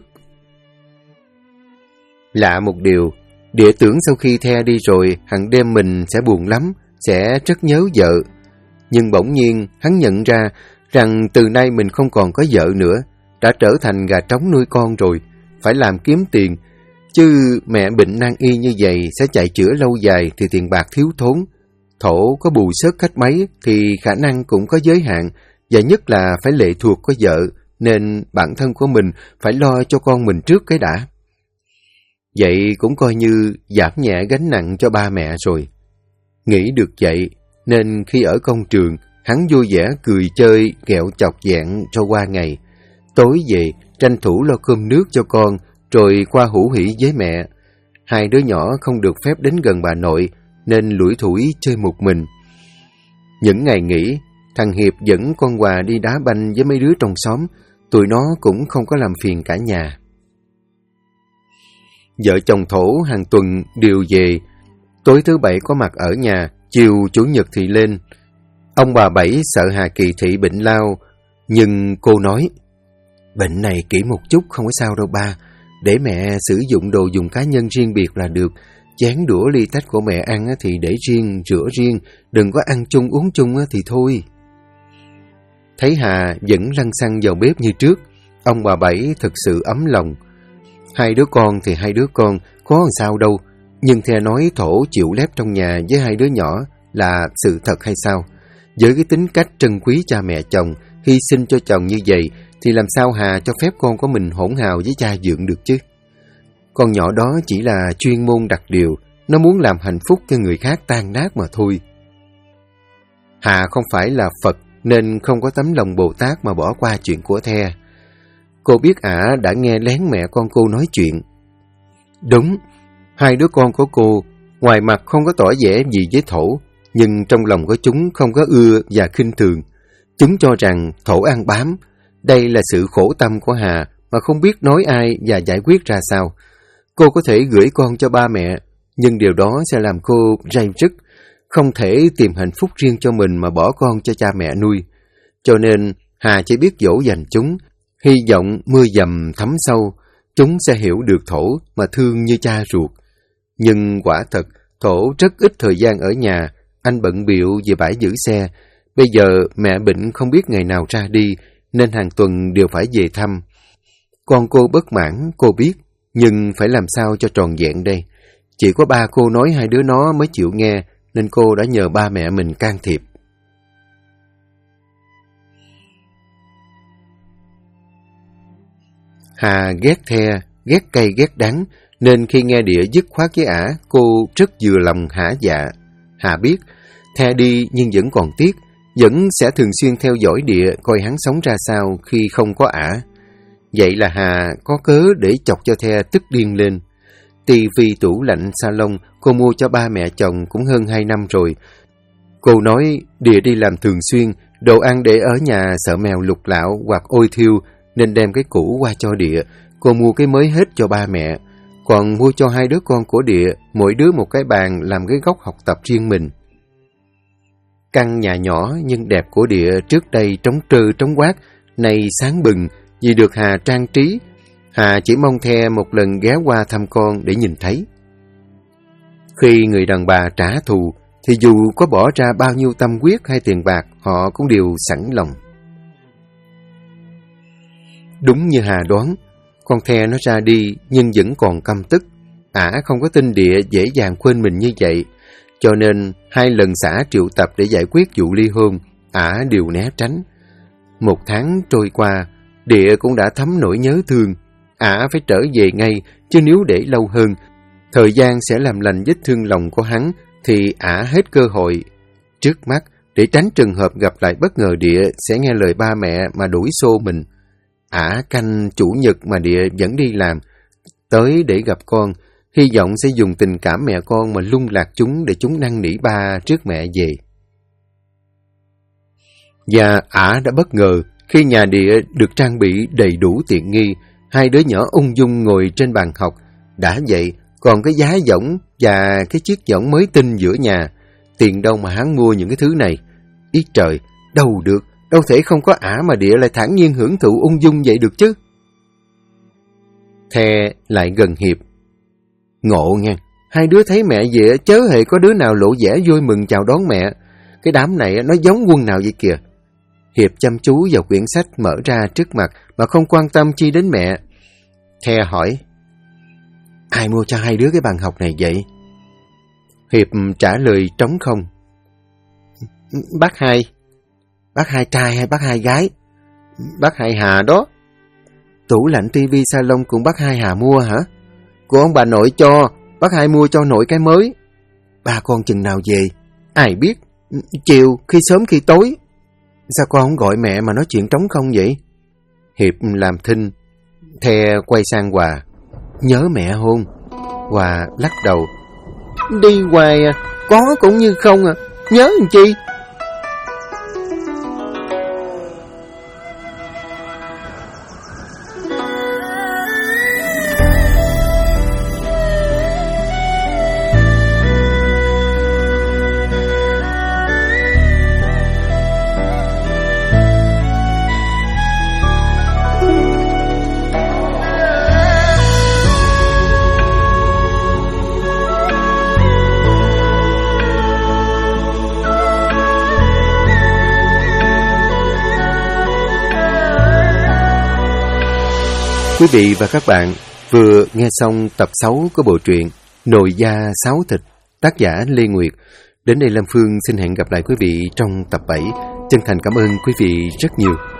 Lạ một điều, Địa tưởng sau khi The đi rồi, hằng đêm mình sẽ buồn lắm, sẽ rất nhớ vợ. Nhưng bỗng nhiên hắn nhận ra rằng từ nay mình không còn có vợ nữa, đã trở thành gà trống nuôi con rồi, phải làm kiếm tiền. Chứ mẹ bệnh nan y như vậy sẽ chạy chữa lâu dài thì tiền bạc thiếu thốn. Thổ có bù xớt cách mấy thì khả năng cũng có giới hạn, và nhất là phải lệ thuộc có vợ, nên bản thân của mình phải lo cho con mình trước cái đã. Vậy cũng coi như giảm nhẹ gánh nặng cho ba mẹ rồi. Nghĩ được vậy, nên khi ở công trường, hắn vui vẻ cười chơi, ghẹo chọc dạng cho qua ngày. Tối về, tranh thủ lo cơm nước cho con, rồi qua hủ hỉ với mẹ. Hai đứa nhỏ không được phép đến gần bà nội, nên lủi thủi chơi một mình. Những ngày nghỉ, thằng Hiệp dẫn con Hòa đi đá banh với mấy đứa trong xóm, tụi nó cũng không có làm phiền cả nhà. Vợ chồng Thổ hàng tuần đều về, tối thứ Bảy có mặt ở nhà, chiều Chủ nhật thì lên. Ông bà Bảy sợ Hà Kỳ Thị bệnh lao, nhưng cô nói, bệnh này kỹ một chút không có sao đâu ba, để mẹ sử dụng đồ dùng cá nhân riêng biệt là được. Chén đũa ly tách của mẹ ăn thì để riêng, rửa riêng, đừng có ăn chung uống chung thì thôi. Thấy Hà vẫn lăn xăng vào bếp như trước, ông bà Bảy thực sự ấm lòng. Hai đứa con thì hai đứa con, có làm sao đâu, nhưng theo nói Thổ chịu lép trong nhà với hai đứa nhỏ là sự thật hay sao? Với cái tính cách trân quý cha mẹ chồng, hy sinh cho chồng như vậy, thì làm sao Hà cho phép con của mình hỗn hào với cha dượng được chứ? Con nhỏ đó chỉ là chuyên môn đặc điều, nó muốn làm hạnh phúc cho người khác tan nát mà thôi. Hà không phải là Phật, nên không có tấm lòng Bồ Tát mà bỏ qua chuyện của The. Cô biết ả đã nghe lén mẹ con cô nói chuyện. Đúng, hai đứa con của cô, ngoài mặt không có tỏ vẻ gì với Thổ, nhưng trong lòng của chúng không có ưa và khinh thường. Chúng cho rằng Thổ ăn bám. Đây là sự khổ tâm của Hà mà không biết nói ai và giải quyết ra sao. Cô có thể gửi con cho ba mẹ, nhưng điều đó sẽ làm cô ray rứt, không thể tìm hạnh phúc riêng cho mình mà bỏ con cho cha mẹ nuôi. Cho nên Hà chỉ biết dỗ dành chúng, hy vọng mưa dầm thấm sâu, chúng sẽ hiểu được Thổ mà thương như cha ruột. Nhưng quả thật, Thổ rất ít thời gian ở nhà, anh bận bịu về bãi giữ xe. Bây giờ mẹ bệnh không biết ngày nào ra đi, nên hàng tuần đều phải về thăm. Con cô bất mãn, cô biết, nhưng phải làm sao cho tròn vẹn đây. Chỉ có ba cô nói hai đứa nó mới chịu nghe, nên cô đã nhờ ba mẹ mình can thiệp. Hà ghét The, ghét cay ghét đắng, nên khi nghe Địa dứt khoát với ả, cô rất vừa lòng hả dạ. Hà biết, The đi nhưng vẫn còn tiếc, vẫn sẽ thường xuyên theo dõi Địa coi hắn sống ra sao khi không có ả. Vậy là Hà có cớ để chọc cho The tức điên lên. Tivi, tủ lạnh, salon cô mua cho ba mẹ chồng cũng hơn 2 năm rồi. Cô nói Địa đi làm thường xuyên, đồ ăn để ở nhà sợ mèo lục lạo hoặc ôi thiêu nên đem cái cũ qua cho Địa. Cô mua cái mới hết cho ba mẹ, còn mua cho hai đứa con của Địa, mỗi đứa một cái bàn làm cái góc học tập riêng mình. Căn nhà nhỏ nhưng đẹp của Địa trước đây trống trơ trống quát, nay sáng bừng vì được Hà trang trí. Hà chỉ mong The một lần ghé qua thăm con để nhìn thấy. Khi người đàn bà trả thù, thì dù có bỏ ra bao nhiêu tâm huyết hay tiền bạc, họ cũng đều sẵn lòng. Đúng như Hà đoán, con The nó ra đi nhưng vẫn còn căm tức. Ả không có tin Địa dễ dàng quên mình như vậy, cho nên 2 lần xã triệu tập để giải quyết vụ ly hôn, Ả đều né tránh. 1 tháng trôi qua, Địa cũng đã thấm nỗi nhớ thương. Ả phải trở về ngay, chứ nếu để lâu hơn, thời gian sẽ làm lành vết thương lòng của hắn, thì Ả hết cơ hội. Trước mắt, để tránh trường hợp gặp lại bất ngờ Địa sẽ nghe lời ba mẹ mà đuổi xô mình, Ả canh chủ nhật mà Địa vẫn đi làm, tới để gặp con, hy vọng sẽ dùng tình cảm mẹ con mà lung lạc chúng để chúng năn nỉ ba trước mẹ về. Và Ả đã bất ngờ khi nhà Địa được trang bị đầy đủ tiện nghi, 2 đứa nhỏ ung dung ngồi trên bàn học. Đã vậy, còn cái giá võng và cái chiếc võng mới tinh giữa nhà. Tiền đâu mà hắn mua những cái thứ này? Ý trời, đâu được, đâu thể không có Ả mà Địa lại thản nhiên hưởng thụ ung dung vậy được chứ. The lại gần Hiệp. Ngộ nha, 2 đứa thấy mẹ về chớ hề có đứa nào lộ vẻ vui mừng chào đón mẹ. Cái đám này nó giống quân nào vậy kìa. Hiệp chăm chú vào quyển sách mở ra trước mặt mà không quan tâm chi đến mẹ. The hỏi, ai mua cho 2 đứa cái bàn học này vậy? Hiệp trả lời trống không. Bác Hai. Bác Hai trai hay bác Hai gái? Bác Hai Hà đó. Tủ lạnh, tivi, salon cùng bác Hai Hà mua hả? Của ông bà nội cho, bác Hai mua cho nội cái mới. Ba con chừng nào về? Ai biết, chiều, khi sớm khi tối. Sao con không gọi mẹ mà nói chuyện trống không vậy? Hiệp làm thinh. The quay sang Hòa. Nhớ mẹ hôn? Hòa lắc đầu. Đi hoài à, có cũng như không à, nhớ làm chi? Quý vị và các bạn vừa nghe xong tập 6 của bộ truyện Nồi da sáo thịt, tác giả Lê Nguyệt. Đến đây Lâm Phương xin hẹn gặp lại quý vị trong tập 7. Chân thành cảm ơn quý vị rất nhiều.